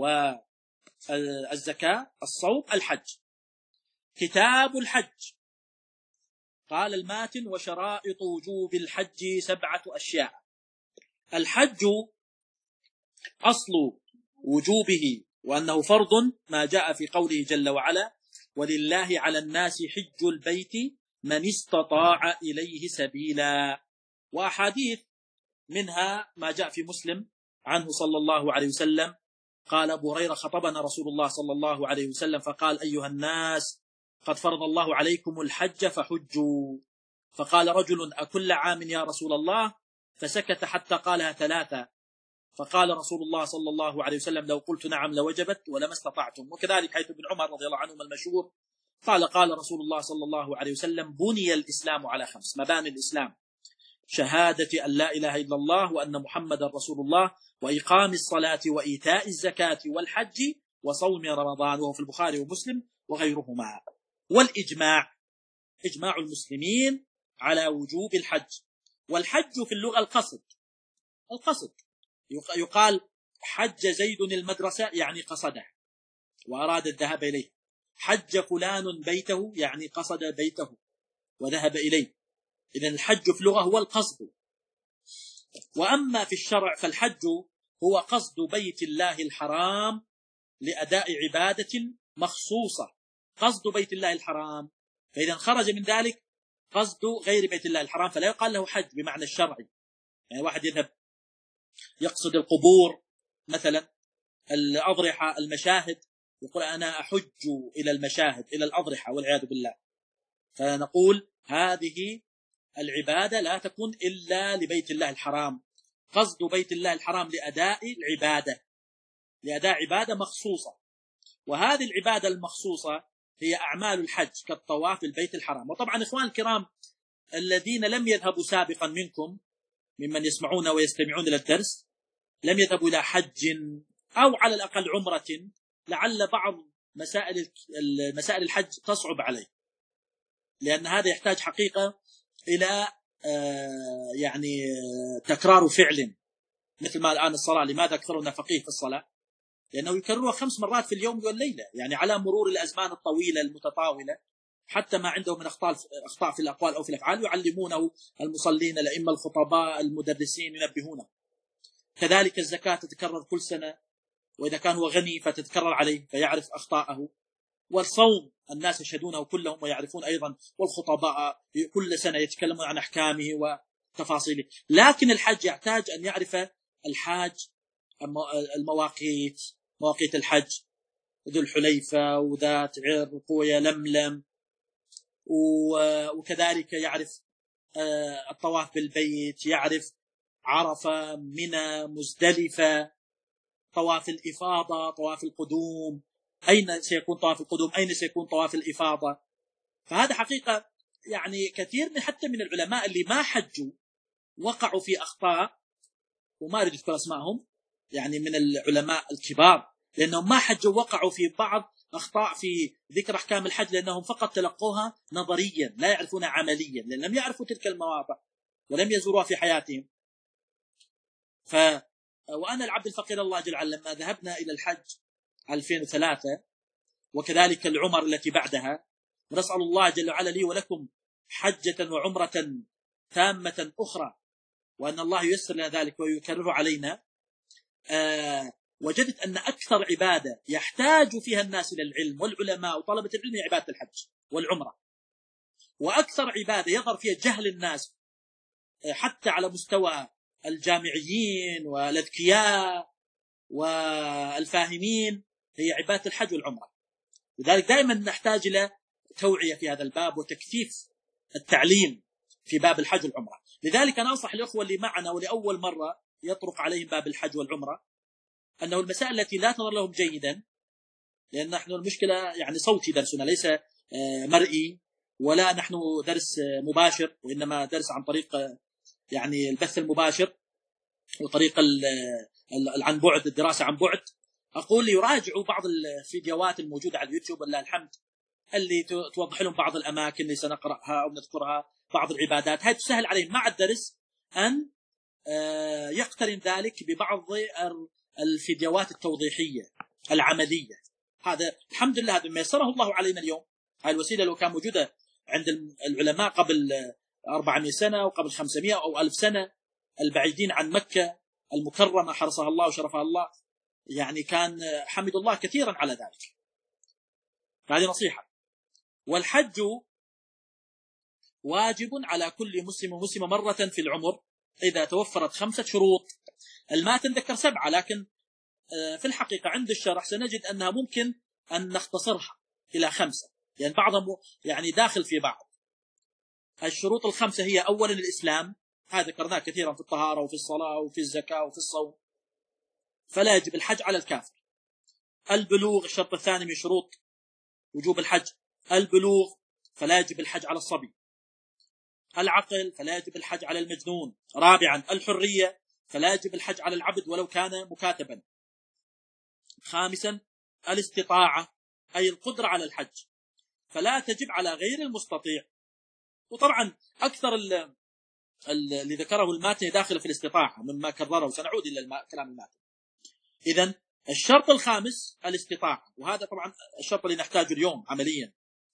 والزكاة الصوم الحج. كتاب الحج. قال الماتن: وشرائط وجوب الحج سبعة أشياء. الحج أصل وجوبه وأنه فرض ما جاء في قوله جل وعلا: ولله على الناس حج البيت من استطاع إليه سبيلا، وأحاديث منها ما جاء في مسلم عنه صلى الله عليه وسلم قال أبو هريرة: خطبنا رسول الله صلى الله عليه وسلم فقال: أيها الناس، قد فرض الله عليكم الحج فحجوا. فقال رجل: أكل عام يا رسول الله؟ فسكت حتى قالها ثلاثة، فقال رسول الله صلى الله عليه وسلم: لو قلت نعم لوجبت ولما استطعتم. وكذلك حيث ابن عمر رضي الله عنهما المشهور قال: قال رسول الله صلى الله عليه وسلم: بني الإسلام على خمس، مباني الإسلام: شهادة أن لا إله إلا الله وأن محمد رسول الله، وإقام الصلاة وإيتاء الزكاة والحج وصوم رمضان، وهو في البخاري ومسلم وغيرهما. والإجماع، إجماع المسلمين على وجوب الحج. والحج في اللغة القصد، القصد يقال حج زيد المدرسة يعني قصده وأراد الذهاب إليه. حج فلان بيته يعني قصد بيته وذهب إليه. إذن الحج في اللغة هو القصد. وأما في الشرع فالحج هو قصد بيت الله الحرام لأداء عبادة مخصوصة. قصد بيت الله الحرام، فإذا خرج من ذلك قصد غير بيت الله الحرام فلا يقال له حج بمعنى الشرعي. يعني واحد يذهب يقصد القبور مثلا، الأضرحة، المشاهد، يقول أنا أحج إلى المشاهد، إلى الأضرحة والعياذ بالله. فنقول هذه العبادة لا تكون إلا لبيت الله الحرام. قصد بيت الله الحرام لأداء العبادة، لأداء عبادة مخصوصة. وهذه العبادة المخصوصة هي أعمال الحج كالطواف بالبيت الحرام. وطبعا إخوان الكرام الذين لم يذهبوا سابقا منكم ممن يسمعون ويستمعون إلى الدرس، لم يذهبوا إلى حج أو على الأقل عمرة، لعل بعض مسائل مسائل الحج تصعب عليه، لأن هذا يحتاج حقيقة إلى يعني تكرار فعل، مثل ما الآن الصلاة، لماذا أكثرنا فقيه في الصلاة؟ لأنه يكررها خمس مرات في اليوم والليلة، يعني على مرور الأزمان الطويلة المتطاولة، حتى ما عنده من أخطاء أخطاء في الأقوال أو في الأفعال يعلمونه المصلين، الأئمة، الخطباء، المدرسين ينبهونه. كذلك الزكاة تتكرر كل سنة، وإذا كان هو غني فتتكرر عليه فيعرف أخطاءه. والصوم الناس يشهدونه كلهم ويعرفون أيضا، والخطباء كل سنة يتكلمون عن أحكامه وتفاصيله. لكن الحج يحتاج أن يعرف الحاج المواقيت، مواقيت الحج، ذو الحليفة وذات عر قوية لملم، وكذلك يعرف الطواف بالبيت، يعرف عرفة، منى، مزدلفة، طواف الإفاضة، طواف القدوم، أين سيكون طواف القدوم، أين سيكون طواف الإفاضة. فهذا حقيقة يعني كثير من حتى من العلماء اللي ما حجوا وقعوا في أخطاء، وما أريد أذكر أسمائهم، يعني من العلماء الكبار، لأنهم ما حجوا وقعوا في بعض أخطاء في ذكر أحكام الحج، لأنهم فقط تلقوها نظريا لا يعرفونها عمليا، لأن لم يعرفوا تلك المواضع ولم يزوروها في حياتهم. ف وأنا العبد الفقير الله جل وعلا لما ذهبنا إلى الحج ألفين وثلاثة وكذلك العمر التي بعدها، ونسأل الله جل وعلا لي ولكم حجة وعمرة تامة أخرى، وأن الله ييسر لنا ذلك ويكرره علينا. آه وجدت أن أكثر عبادة يحتاج فيها الناس إلى العلم والعلماء وطلبة العلم هي عبادة الحج والعمرة، وأكثر عبادة يظهر فيها جهل الناس حتى على مستوى الجامعيين والأذكياء والفاهمين هي عبادة الحج والعمرة. لذلك دائما نحتاج إلى توعية في هذا الباب وتكثيف التعليم في باب الحج والعمرة. لذلك أنا أنصح الأخوة اللي معنا ولأول مرة يطرق عليهم باب الحج والعمرة أنه المسائل التي لا تظهر لهم جيدا، لأن نحن المشكلة يعني صوتي درسنا ليس مرئي، ولا نحن درس مباشر، وإنما درس عن طريق يعني البث المباشر وطريق عن بعد، الدراسة عن بعد. أقول يراجعوا بعض الفيديوهات الموجودة على اليوتيوب والله الحمد، اللي توضح لهم بعض الأماكن اللي سنقرأها أو نذكرها، بعض العبادات، هاي تسهل عليهم مع الدرس أن يقترن ذلك ببعض الفيديوهات التوضيحية العملية. هذا الحمد لله هذا ما يسره الله علينا اليوم. هاي الوسيلة لو كان موجودة عند العلماء قبل أربعمائة سنة أو قبل خمسمائة أو ألف سنة البعيدين عن مكة المكرمة حرسها الله وشرفها الله، يعني كان حمد الله كثيرا على ذلك. هذه نصيحة. والحج واجب على كل مسلم ومسلمة مرة في العمر إذا توفرت خمسة شروط. الماتن ذكر سبعة، لكن في الحقيقة عند الشرح سنجد أنها ممكن أن نختصرها إلى خمسة، يعني بعضهم يعني داخل في بعض. الشروط الخمسة هي أولا الإسلام، هذا ذكرناه كثيرا في الطهارة وفي الصلاة وفي الزكاة وفي الصوم. فلا يجب الحج على الكافر. البلوغ الشرط الثاني من شروط وجوب الحج البلوغ، فلا يجب الحج على الصبي. العقل، فلا يجب الحج على المجنون. رابعا الحرية، فلا يجب الحج على العبد ولو كان مكاتبا. خامسا الاستطاعة، أي القدرة على الحج، فلا تجب على غير المستطيع. وطبعا أكثر اللي ذكره الماتن داخل في الاستطاعة مما كرره، وسنعود إلى كلام الماتن. إذن الشرط الخامس الاستطاعة، وهذا طبعا الشرط اللي نحتاجه اليوم عمليا.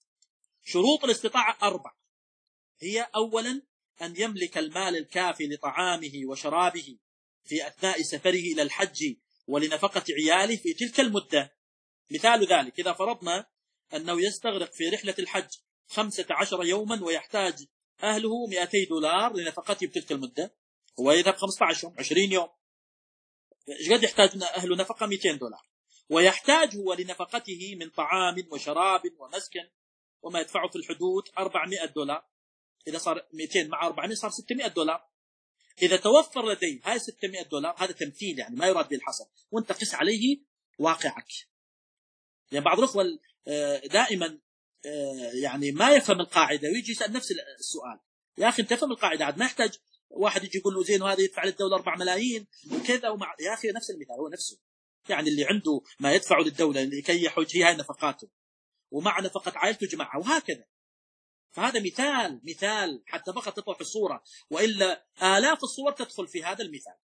شروط الاستطاعة أربع، هي أولا أن يملك المال الكافي لطعامه وشرابه في أثناء سفره إلى الحج ولنفقة عياله في تلك المدة. مثال ذلك إذا فرضنا أنه يستغرق في رحلة الحج خمسة عشر يوما ويحتاج أهله مئتي دولار لنفقته بتلك المدة، هو يذهب خمسة عشر يوم عشرين يوم، إيش قد يحتاج أهله نفقة؟ مئتين دولار، ويحتاج هو لنفقته من طعام وشراب ومسكن وما يدفعه في الحدود أربعمائة دولار. إذا صار مئتين مع أربعمائة صار ستمائة دولار. إذا توفر لديه هاي ستمائة دولار، هذا تمثيل يعني ما يراد به الحصر، وانت قس عليه واقعك. يعني بعض الأخوة دائما يعني ما يفهم القاعدة ويجي يسأل نفس السؤال. يا أخي انت تفهم القاعدة، عاد ما يحتاج واحد يجي يقول له زين وهذا يدفع للدولة أربع ملايين وكذا ومع... يا أخي نفس المثال هو نفسه، يعني اللي عنده ما يدفعه للدولة لكي يحج هي هاي نفقاته ومع نفقة عائلته جماعة وهكذا. فهذا مثال مثال حتى فقط تطلع في الصورة، وإلا آلاف الصور تدخل في هذا المثال.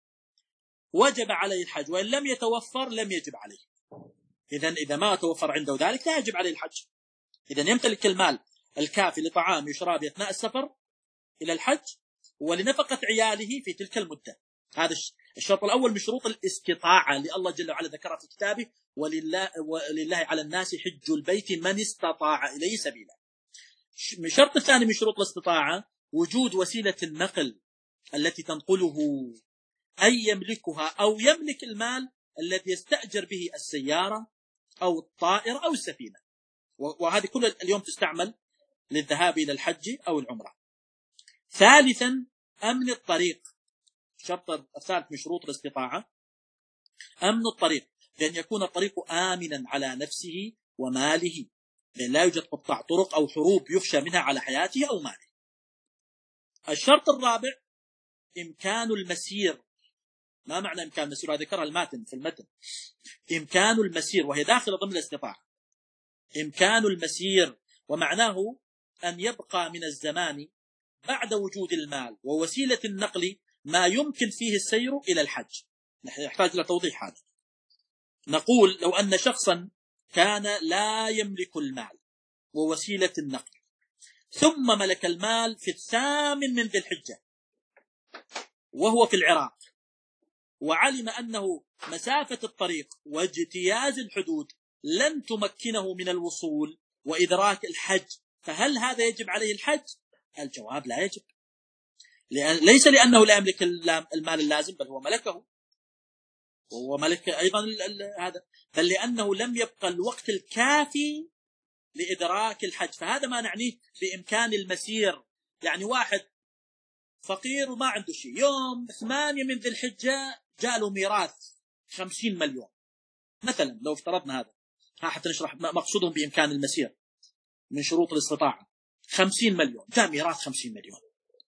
وجب عليه الحج، وإن لم يتوفر لم يجب عليه. إذن إذا ما توفر عنده ذلك لا يجب عليه الحج. إذن يمتلك المال الكافي لطعام وشراب أثناء السفر إلى الحج ولنفقة عياله في تلك المدة. هذا الشرط الأول من شروط الاستطاعة اللي الله جل وعلا ذكرها في كتابه، ولله, ولله على الناس حج البيت من استطاع إليه سبيلا. الشرط الثاني من شروط الاستطاعة وجود وسيلة النقل التي تنقله، أي يملكها أو يملك المال الذي يستأجر به السيارة أو الطائرة أو السفينة، وهذه كلها اليوم تستعمل للذهاب إلى الحج أو العمرة. ثالثا أمن الطريق، الشرط الثالث من شروط الاستطاعة أمن الطريق، بأن يكون الطريق آمنا على نفسه وماله، بأن لا يوجد قطاع طرق أو حروب يخشى منها على حياته أو ماله. الشرط الرابع إمكان المسير. ما معنى إمكان المسير؟ هذا ذكرها الماتن في المتن. إمكان المسير وهي داخل ضمن الاستطاعة. إمكان المسير ومعناه أن يبقى من الزمان بعد وجود المال ووسيلة النقل ما يمكن فيه السير إلى الحج. نحتاج إلى توضيح هذا. نقول لو أن شخصا كان لا يملك المال ووسيلة النقل ثم ملك المال في الثامن من ذي الحجة وهو في العراق، وعلم أنه مسافة الطريق واجتياز الحدود لن تمكنه من الوصول وإدراك الحج، فهل هذا يجب عليه الحج؟ الجواب لا يجب. لأن ليس لأنه لا يملك المال اللازم، بل هو ملكه وهو ملك أيضا هذا، بل لأنه لم يبقى الوقت الكافي لإدراك الحج. فهذا ما نعنيه بإمكان المسير. يعني واحد فقير وما عنده شيء، يوم ثمانية من ذي الحجة جاء له ميراث خمسين مليون مثلا، لو افترضنا هذا ها حتى نشرح مقصودهم بإمكان المسير من شروط الاستطاعة. خمسين مليون جاء ميراث خمسين مليون،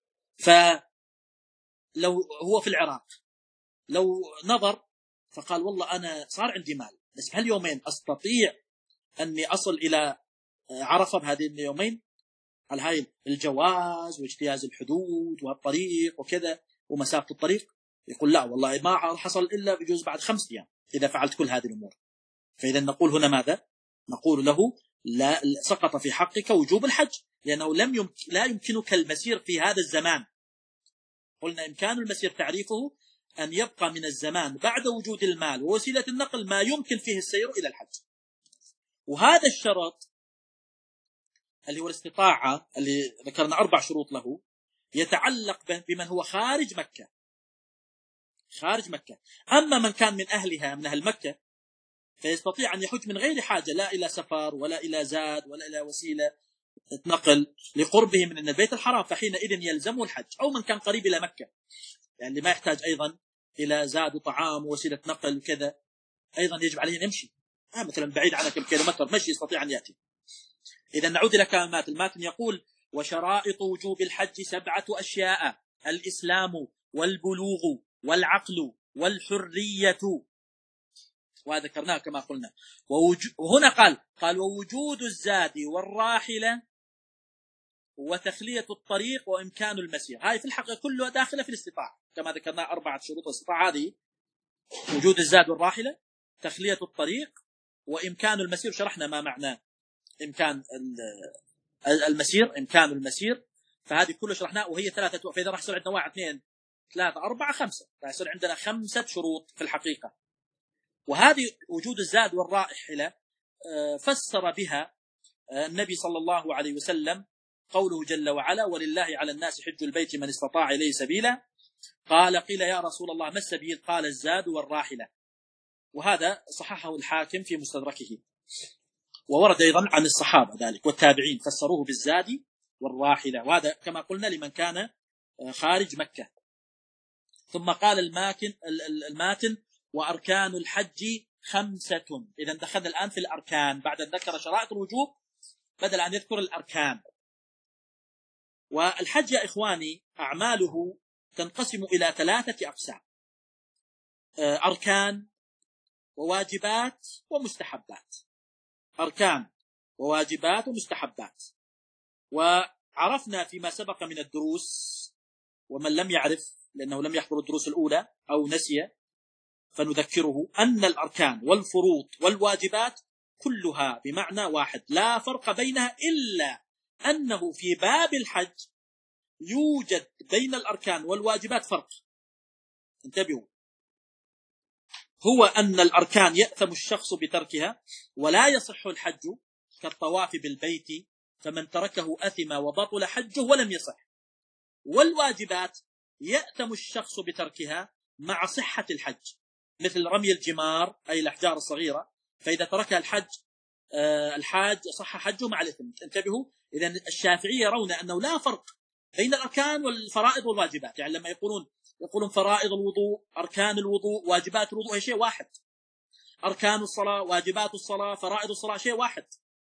فلو هو في العراق لو نظر فقال والله أنا صار عندي مال بس بهاليومين أستطيع أني أصل إلى عرفة بهذه اليومين على هاي الجواز واجتياز الحدود والطريق وكذا ومسافة الطريق، يقول لا والله ما حصل إلا بجوز بعد خمس أيام إذا فعلت كل هذه الأمور. فإذا نقول هنا ماذا؟ نقول له لا، سقط في حقك وجوب الحج لأنه لم يمكن لا يمكنك المسير في هذا الزمان. قلنا إمكان المسير تعريفه أن يبقى من الزمان بعد وجود المال ووسيلة النقل ما يمكن فيه السير إلى الحج. وهذا الشرط اللي هو الاستطاعة اللي ذكرنا أربع شروط له يتعلق بمن هو خارج مكة. خارج مكة. أما من كان من أهلها من أهل مكة فيستطيع أن يحج من غير حاجة لا إلى سفر ولا إلى زاد ولا إلى وسيلة نقل لقربه من البيت الحرام، فحينئذ يلزمه الحج. أو من كان قريب إلى مكة يعني ما يحتاج أيضا إلى زاد وطعام ووسيلة نقل وكذا أيضا يجب عليه أن يمشي. آه مثلا بعيد عنك بكيلومتر مشي يستطيع أن يأتي. إذا نعود إلى كلام الماتن. الماتن يقول: وشرائط وجوب الحج سبعة أشياء: الإسلام والبلوغ والعقل والحرية، وذكرناه كما قلنا. وهنا قال قال ووجود الزاد والراحلة وتخلية الطريق وإمكان المسير. هاي في الحقيقة كلها داخلة في الاستطاعة كما ذكرنا أربعة شروط الاستطاعة هذه: وجود الزاد والراحلة، تخلية الطريق، وإمكان المسير. شرحنا ما معنى إمكان المسير، إمكان المسير، فهذه كلها شرحناها وهي ثلاثة. فإذا راح يصير عندنا واحد اثنين ثلاثة أربعة خمسة، راح يصير عندنا خمسة شروط في الحقيقة. وهذه وجود الزاد والراحلة فسر بها النبي صلى الله عليه وسلم قوله جل وعلا: ولله على الناس حج البيت من استطاع إليه سبيلا. قال: قيل يا رسول الله ما السبيل؟ قال: الزاد والراحلة. وهذا صححه الحاكم في مستدركه، وورد أيضا عن الصحابة ذلك والتابعين فسروه بالزاد والراحلة، وهذا كما قلنا لمن كان خارج مكة. ثم قال الماتن الماتن وأركان الحج خمسة. إذا دخلنا الآن في الأركان بعد أن ذكر شرائط الوجوب بدل أن يذكر الأركان. والحج يا إخواني أعماله تنقسم إلى ثلاثة أقسام: أركان وواجبات ومستحبات. أركان وواجبات ومستحبات. وعرفنا فيما سبق من الدروس، ومن لم يعرف لأنه لم يحضر الدروس الأولى أو نسي فنذكره، أن الأركان والفروض والواجبات كلها بمعنى واحد لا فرق بينها، إلا أنه في باب الحج يوجد بين الأركان والواجبات فرق. انتبهوا، هو أن الأركان يأثم الشخص بتركها ولا يصح الحج، كالطواف بالبيت فمن تركه أثم وبطل حجه ولم يصح. والواجبات يأثم الشخص بتركها مع صحة الحج، مثل رمي الجمار أي الأحجار الصغيرة، فإذا تركها الحج الحاج صح حجه مع الإثم. انتبهوا، إذن الشافعية يرون أنه لا فرق بين الأركان والفرائض والواجبات. يعني لما يقولون يقولون فرائض الوضوء، أركان الوضوء، واجبات الوضوء، هي شيء واحد. أركان الصلاة، واجبات الصلاة، فرائض الصلاة، شيء واحد.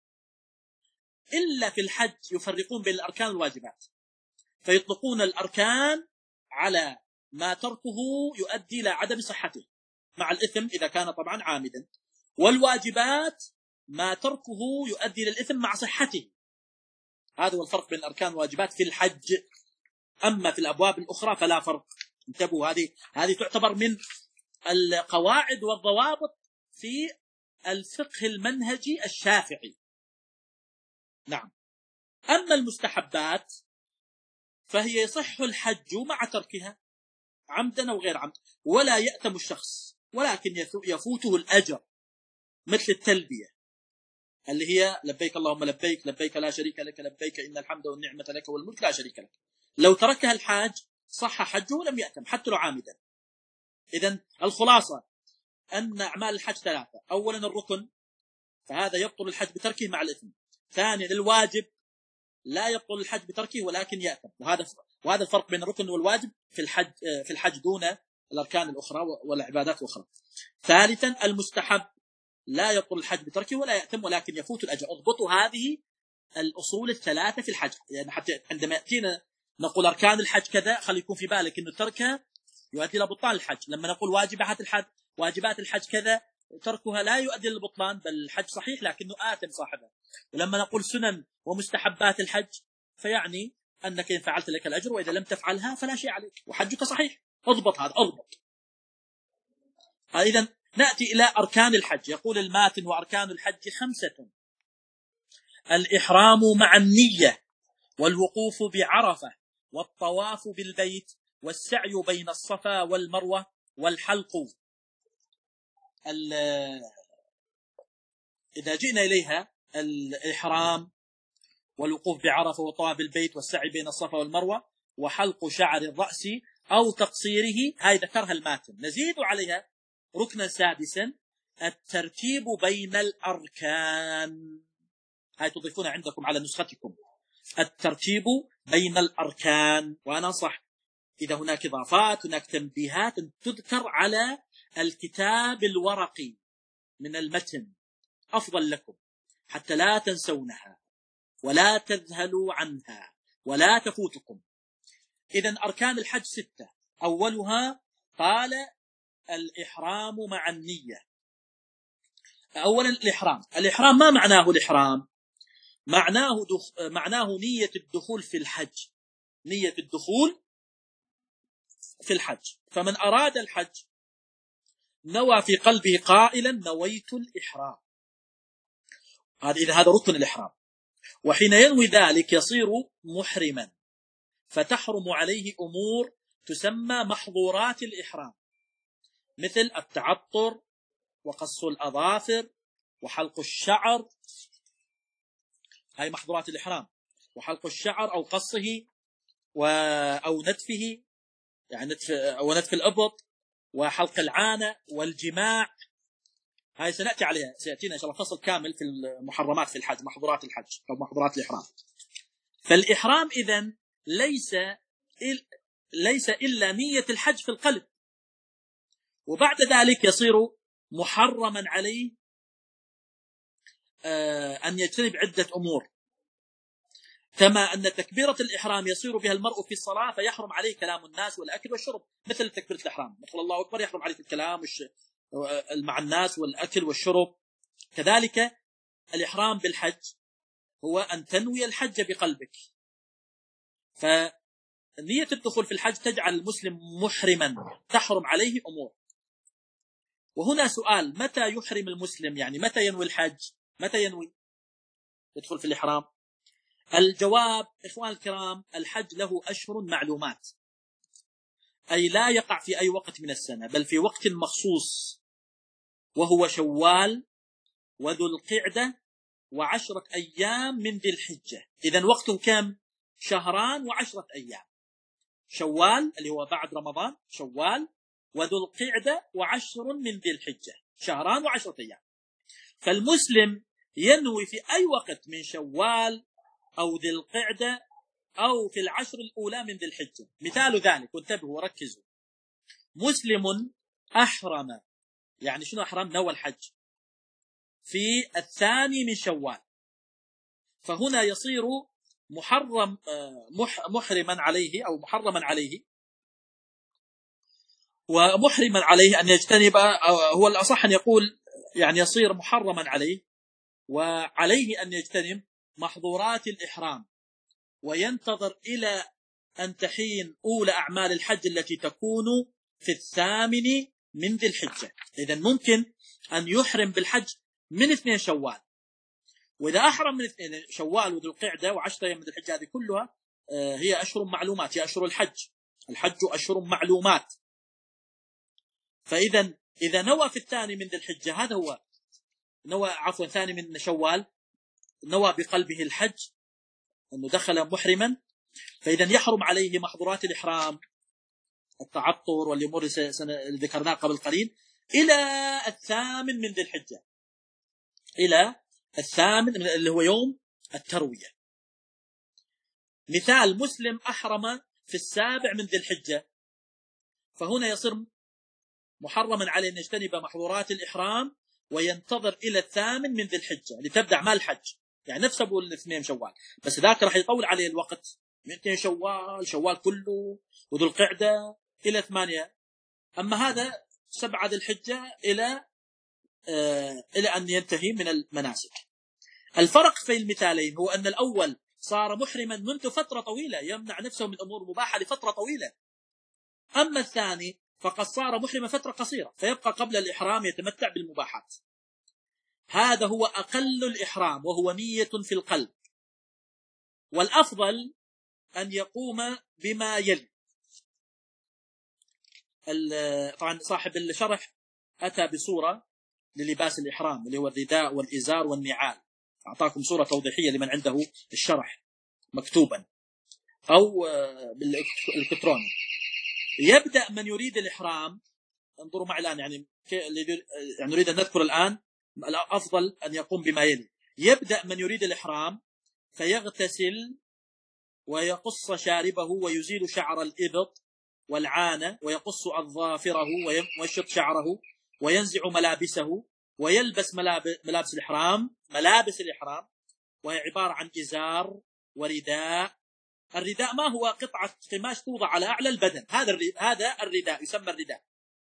إلا في الحج يفرقون بين الأركان والواجبات، فيطلقون الأركان على ما تركه يؤدي إلى عدم صحته مع الإثم إذا كان طبعا عامدا، والواجبات ما تركه يؤدي إلى الإثم مع صحته. هذا هو الفرق بين الأركان والواجبات في الحج. أما في الأبواب الأخرى فلا فرق. انتبهوا، هذه هذه تعتبر من القواعد والضوابط في الفقه المنهجي الشافعي. نعم. أما المستحبات فهي يصح الحج مع تركها عمدا أو غير عمد، ولا يأثم الشخص، ولكن يفوته الأجر، مثل التلبية اللي هي لبيك اللهم لبيك، لبيك لا شريك لك لبيك إن الحمد والنعمة لك والملك لا شريك لك. لو تركها الحاج صح حجه ولم يأثم حتى لو عامدا. إذن الخلاصة أن أعمال الحج ثلاثة: أولا الركن، فهذا يبطل الحج بتركه مع الإثم. ثانيا الواجب، لا يبطل الحج بتركه ولكن يأثم، وهذا وهذا الفرق بين الركن والواجب في الحج في الحج دون الأركان الأخرى والعبادات الأخرى. ثالثا المستحب، لا يبطل الحج بتركه ولا يأثم ولكن يفوت الأجر. اضبطوا هذه الأصول الثلاثة في الحج، يعني حتى عندما يأتينا نقول أركان الحج كذا خلي يكون في بالك إنه تركها يؤدي إلى بطلان الحج. لما نقول واجبات الحج واجبات الحج كذا، تركها لا يؤدي إلى البطلان بل الحج صحيح لكنه آثم صاحبه. ولما نقول سنن ومستحبات الحج فيعني أنك إن فعلت لك الأجر وإذا لم تفعلها فلا شيء عليك وحجك صحيح. اضبط هذا، اضبط. إذن نأتي إلى أركان الحج. يقول الماتن وأركان الحج خمسة: الإحرام مع النية، والوقوف بعرفة، والطواف بالبيت، والسعي بين الصفا والمروة، والحلق. إذا جئنا إليها الإحرام والوقوف بعرفة والطواف بالبيت والسعي بين الصفا والمروة وحلق شعر الرأس أو تقصيره، هاي ذكرها الماتن. نزيد عليها ركنا سادسا: الترتيب بين الأركان. هاي تضيفونها عندكم على نسختكم، الترتيب بين الأركان. وأنا أنصح إذا هناك إضافات، هناك تنبيهات تذكر على الكتاب الورقي من المتن أفضل لكم حتى لا تنسونها ولا تذهلوا عنها ولا تفوتكم. إذن أركان الحج ستة. أولها قال الإحرام مع النية. أولا الإحرام. الإحرام ما معناه الإحرام؟ معناه دخ... معناه نية الدخول في الحج، نية الدخول في الحج. فمن أراد الحج نوى في قلبه قائلا نويت الإحرام، هذا إذا هذا ركن الإحرام. وحين ينوي ذلك يصير محرما، فتحرم عليه أمور تسمى محظورات الإحرام، مثل التعطر وقص الأظافر وحلق الشعر، هاي محظورات الإحرام. وحلق الشعر أو قصه و... أو نتفه، يعني نتف... أو نتف الأبط، وحلق العانة والجماع، هاي سنأتي عليها، سيأتينا إن شاء الله فصل كامل في المحرمات في الحج، محظورات الحج أو محظورات الإحرام. فالإحرام إذن ليس إل... ليس إلا نية الحج في القلب، وبعد ذلك يصير محرما عليه أن يجتنب عدة أمور، كما أن تكبيرة الإحرام يصير بها المرء في الصلاة فيحرم عليه كلام الناس والأكل والشرب، مثل تكبيرة الإحرام يقول الله أكبر يحرم عليك الكلام مع الناس والأكل والشرب. كذلك الإحرام بالحج هو أن تنوي الحج بقلبك، فنية الدخول في الحج تجعل المسلم محرما، تحرم عليه أمور. وهنا سؤال، متى يحرم المسلم؟ يعني متى ينوي الحج؟ متى ينوي يدخل في الإحرام؟ الجواب إخوان الكرام، الحج له أشهر معلومات، أي لا يقع في أي وقت من السنة، بل في وقت مخصوص، وهو شوال وذو القعدة وعشرة أيام من ذي الحجة. إذن وقت كم؟ شهران وعشرة أيام. شوال اللي هو بعد رمضان، شوال وذو القعدة وعشر من ذي الحجة، شهران وعشرة أيام. فالمسلم ينوي في أي وقت من شوال أو ذي القعدة أو في العشر الأولى من ذي الحجة. مثال ذلك، وانتبهوا وركزوا، مسلم أحرم، يعني شنو أحرم؟ نوى الحج في الثاني من شوال، فهنا يصير محرم محرما عليه أو محرما عليه ومحرما عليه أن يجتنب، هو الأصح أن يقول يعني يصير محرما عليه وعليه أن يجتنب محظورات الإحرام، وينتظر إلى أن تحين أولى أعمال الحج التي تكون في الثامن من ذي الحجة. إذن ممكن أن يحرم بالحج من اثنين شوال، وإذا أحرم من اثنين شوال وذو القعدة وعشرة أيام من ذي الحجة، هذه كلها هي أشهر معلومات، هي أشهر الحج، الحج أشهر معلومات. فإذا إذا نوى في الثاني من ذي الحجة، هذا هو نوى عفوا ثاني من شوال، نوى بقلبه الحج أنه دخل محرما، فإذا يحرم عليه محظورات الإحرام، التعطر والأمور اللي ذكرناها قبل قليل، إلى الثامن من ذي الحجة، إلى الثامن اللي هو يوم التروية. مثال، مسلم أحرم في السابع من ذي الحجة، فهنا يصير محرما عليه أن يجتنب محظورات الإحرام وينتظر إلى الثامن من ذي الحجة لتبدأ أعمال الحج، يعني نفس أبو الاثنين شوال، بس ذاك راح يطول عليه الوقت من اثنين شوال، شوال كله وذو القعدة إلى ثمانية. أما هذا سبعة ذي الحجة إلى آه إلى أن ينتهي من المناسك. الفرق في المثالين هو أن الأول صار محرما منذ فترة طويلة، يمنع نفسه من أمور مباحة لفترة طويلة، أما الثاني فقد صار محرما فترة قصيرة، فيبقى قبل الإحرام يتمتع بالمباحات. هذا هو أقل الإحرام، وهو نية في القلب. والأفضل أن يقوم بما يلي. طبعا صاحب الشرح أتى بصورة للباس الإحرام اللي هو الرداء والإزار والنعال، أعطاكم صورة توضيحية لمن عنده الشرح مكتوبا أو بالإلكتروني. يبدأ من يريد الإحرام، انظروا معي الآن، يعني يعني نريد أن نذكر الآن، الأفضل أن يقوم بما يلي. يبدأ من يريد الإحرام فيغتسل ويقص شاربه ويزيل شعر الإبط والعانة، ويقص أظافره ويمشط شعره وينزع ملابسه ويلبس ملابس الإحرام ملابس الإحرام وهي عبارة عن إزار ورداء. الرداء ما هو قطعة قماش توضع على أعلى البدن، هذا هذا الرداء يسمى الرداء.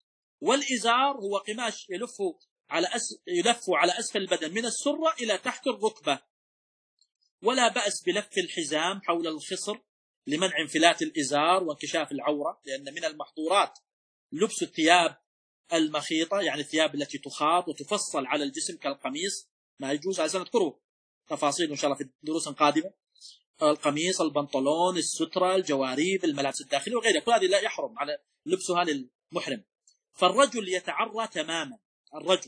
والإزار هو قماش يلف على أس... يلف على أسفل البدن من السرة إلى تحت الركبة. ولا بأس بلف الحزام حول الخصر لمنع انفلات الإزار وانكشاف العورة، لأن من المحظورات لبس الثياب المخيطة، يعني الثياب التي تخاط وتفصل على الجسم كالقميص، ما يجوز. على سنذكره تفاصيل إن شاء الله في دروس قادمة. القميص، البنطلون، السترة، الجواريب، الملابس الداخلية وغيرها، كل هذه لا يحرم على لبسها للمحرم. فالرجل يتعرى تماما، الرجل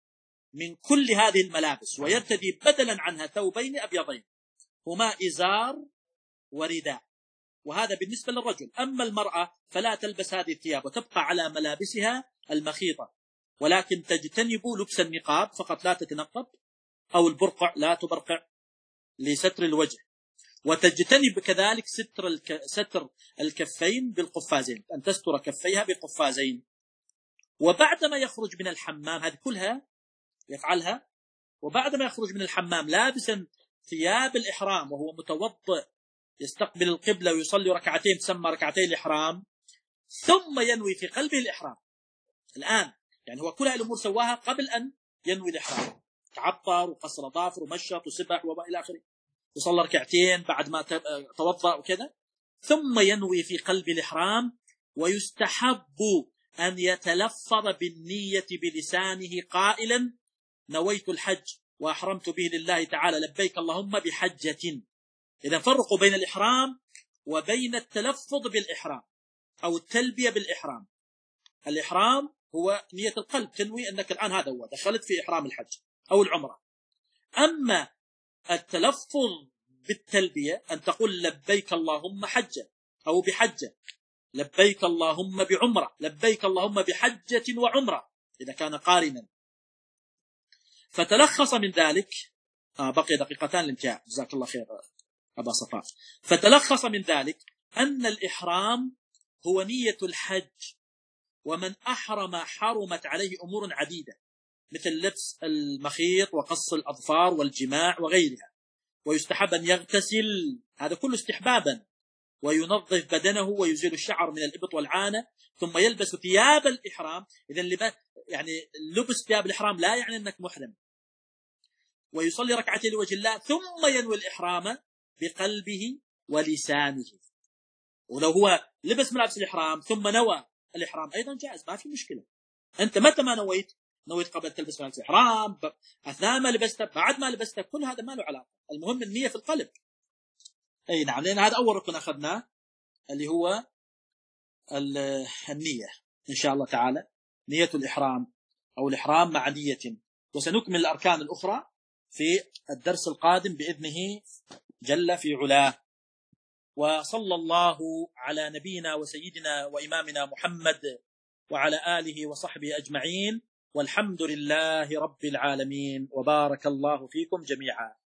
من كل هذه الملابس، ويرتدي بدلا عنها ثوبين أبيضين هما إزار ورداء، وهذا بالنسبة للرجل. أما المرأة فلا تلبس هذه الثياب وتبقى على ملابسها المخيطة، ولكن تجتنب لبس النقاب فقط، لا تتنقب، أو البرقع لا تبرقع لستر الوجه، وتجتنب كذلك ستر الك... ستر الكفين بالقفازين، أن تستر كفيها بقفازين. وبعدما يخرج من الحمام، هذه كلها يفعلها، وبعدما يخرج من الحمام لابسا ثياب الإحرام وهو متوضئ يستقبل القبلة ويصلي ركعتين تسمى ركعتي الإحرام، ثم ينوي في قلبه الإحرام الآن. يعني هو كل هذه الأمور سواها قبل أن ينوي الإحرام، تعطر وقصر ظافر ومشط وسبح وإلى آخره، وصلى ركعتين بعد ما توضأ وكذا، ثم ينوي في قلب الإحرام. ويستحب أن يتلفظ بالنية بلسانه قائلا: نويت الحج وأحرمت به لله تعالى، لبيك اللهم بحجة. إذا فرقوا بين الإحرام وبين التلفظ بالإحرام أو التلبية بالإحرام. الإحرام هو نية القلب، تنوي أنك الآن هذا هو دخلت في إحرام الحج أو العمرة. أما التلفظ بالتلبية أن تقول لبيك اللهم حجة أو بحجة، لبيك اللهم بعمرة، لبيك اللهم بحجة وعمرة إذا كان قارنا. فتلخص من ذلك آه بقي دقيقتان للانتهاء، جزاك الله خير أبا صفاء. فتلخص من ذلك أن الإحرام هو نية الحج، ومن أحرم حرمت عليه أمور عديدة مثل لبس المخيط وقص الأظفار والجماع وغيرها. ويستحب أن يغتسل، هذا كله استحبابا، وينظف بدنه ويزيل الشعر من الإبط والعانة، ثم يلبس ثياب الإحرام. إذن يعني لبس ثياب الإحرام لا يعني أنك محرم. ويصلي ركعتين لوجه الله، ثم ينوي الإحرام بقلبه ولسانه. ولو هو لبس ملابس الإحرام ثم نوى الإحرام أيضا جائز، ما في مشكلة. أنت متى ما نويت، نويت قبل تلبس ملابس الإحرام، أثناء ما لبسته، بعد ما لبسته، كل هذا ما له علاقة. المهم النية في القلب. أي نعم، لأن هذا أول ركن أخذناه اللي هو النية إن شاء الله تعالى، نية الإحرام أو الإحرام مع نية. وسنكمل الأركان الأخرى في الدرس القادم بإذنه جل في علاه. وصلى الله على نبينا وسيدنا وإمامنا محمد وعلى آله وصحبه أجمعين، والحمد لله رب العالمين، وبارك الله فيكم جميعا.